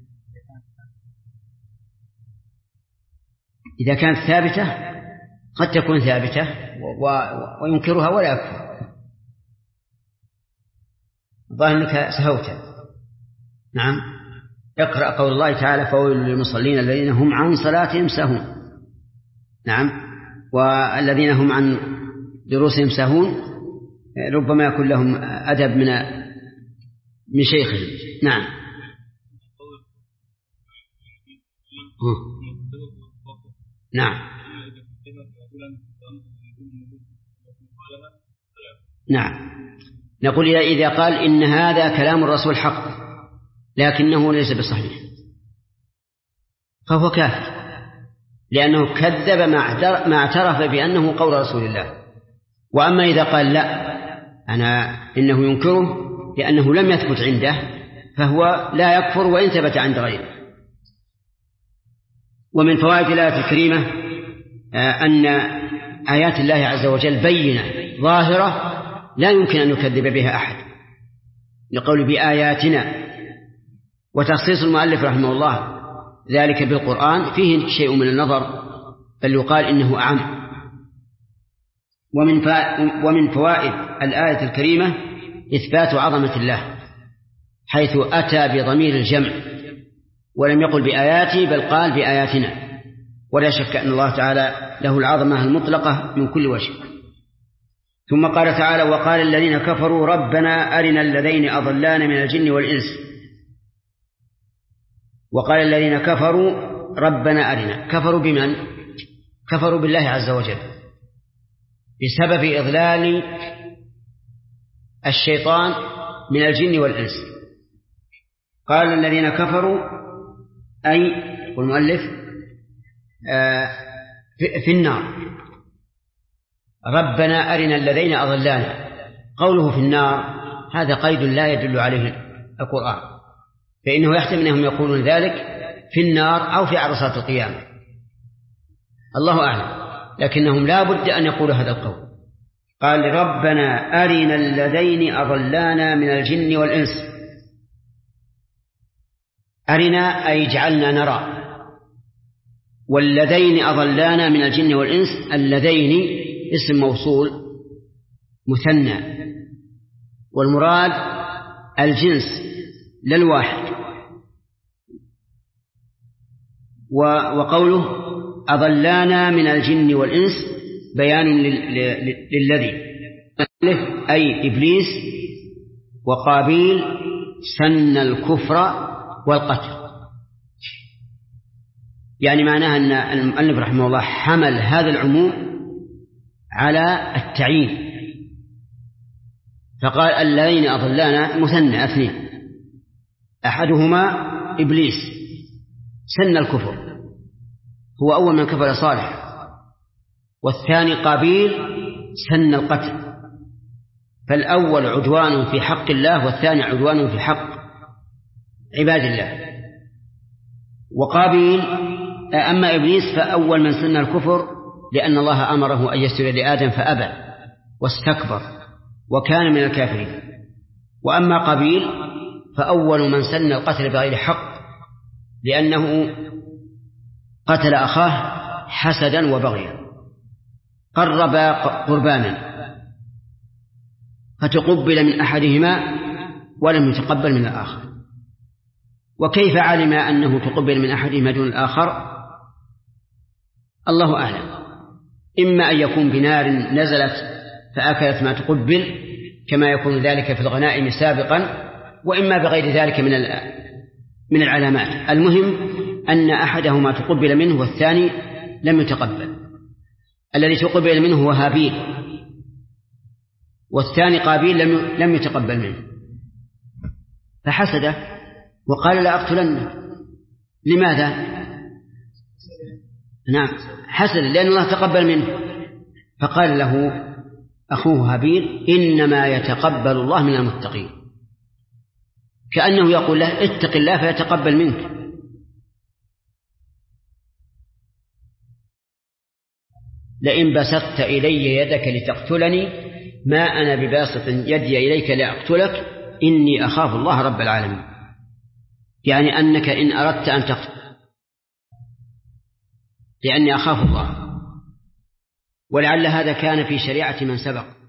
إذا كانت ثابتة قد تكون ثابتة وينكرها ولا يكفر. ظاهر أنك سهوت. نعم اقرأ قول الله تعالى فويل للمصلين الذين هم عن صلاتهم ساهون. نعم، والذين هم عن دروسهم ساهون ربما يكون لهم أدب من شيخهم. نعم. نعم. نعم، نقول إذا قال إن هذا كلام الرسول حق لكنه ليس بصحيح فهو كافر، لأنه كذب ما اعترف بأنه قول رسول الله. وأما إذا قال لا إنه ينكره لأنه لم يثبت عنده فهو لا يكفر وإن ثبت عند غيره. ومن فوائد الآية الكريمة أن آيات الله عز وجل بينة ظاهرة لا يمكن أن يكذب بها أحد، لقول بآياتنا. وتخصيص المؤلف رحمه الله ذلك بالقرآن فيه شيء من النظر، بل يقال إنه أعم. ومن فوائد الآية الكريمة إثبات عظمة الله، حيث أتى بضمير الجمع ولم يقل بآياتي بل قال بآياتنا، ولا شك أن الله تعالى له العظمة المطلقة من كل وجه. ثم قال تعالى وقال الذين كفروا ربنا أرنا الذين أضلانا من الجن والإنس. وقال الذين كفروا ربنا أرنا، كفروا بمن؟ كفروا بالله عز وجل بسبب إضلال الشيطان من الجن والإنس. قال الذين كفروا أي والمؤلف في النار. ربنا أرنا الذين أضلانا، قوله في النار هذا قيد لا يدل عليه القرآن، فإنه يحتمل أنهم يقولون ذلك في النار أو في عرصات القيامة، الله أعلم، لكنهم لا بد أن يقولوا هذا القول. قال ربنا أرنا الذين أضلانا من الجن والإنس. أرنا أي جعلنا نرى، والذين أضلانا من الجن والإنس، اللذين اسم موصول مثنى، والمراد الجنس لا الواحد. وقوله أضلانا من الجن والإنس بيان للذي أي إبليس وقابيل سن الكفر والقتل. يعني معناها أن المؤلف رحمه الله حمل هذا العموم على التعيين، فقال الذين أضلانا مثنى اثنين، أحدهما إبليس سن الكفر، هو أول من كفر صالح، والثاني قابيل سن القتل، فالأول عدوان في حق الله والثاني عدوان في حق عباد الله. وقابيل أما إبليس فأول من سن الكفر لأن الله أمره أن يسجد لآدم فأبى واستكبر وكان من الكافرين. وأما قابيل فأول من سن القتل بغير حق لأنه قتل أخاه حسدا وبغيا، قرب قربانا فتقبل من أحدهما ولم يتقبل من الآخر. وكيف علم أنه تقبل من أحدهما دون الآخر؟ الله أعلم، إما أن يكون بنار نزلت فأكلت ما تقبل كما يكون ذلك في الغنائم سابقا، وإما بغير ذلك من العلامات. المهم أن أحدهما تقبل منه والثاني لم يتقبل. الذي تقبل منه هو هابيل، والثاني قابيل لم يتقبل منه، فحسده وقال لا أقتلنك. لماذا؟ نعم، حسد لأن الله تقبل منه، فقال له أخوه هابيل إنما يتقبل الله من المتقين، كأنه يقول له اتق الله فيتقبل منك. لئن بسطت إلي يدك لتقتلني ما أنا بباسط يدي إليك لأقتلك إني أخاف الله رب العالمين، يعني أنك إن أردت أن تقتل لأني أخاف الله. ولعل هذا كان في شريعة من سبق،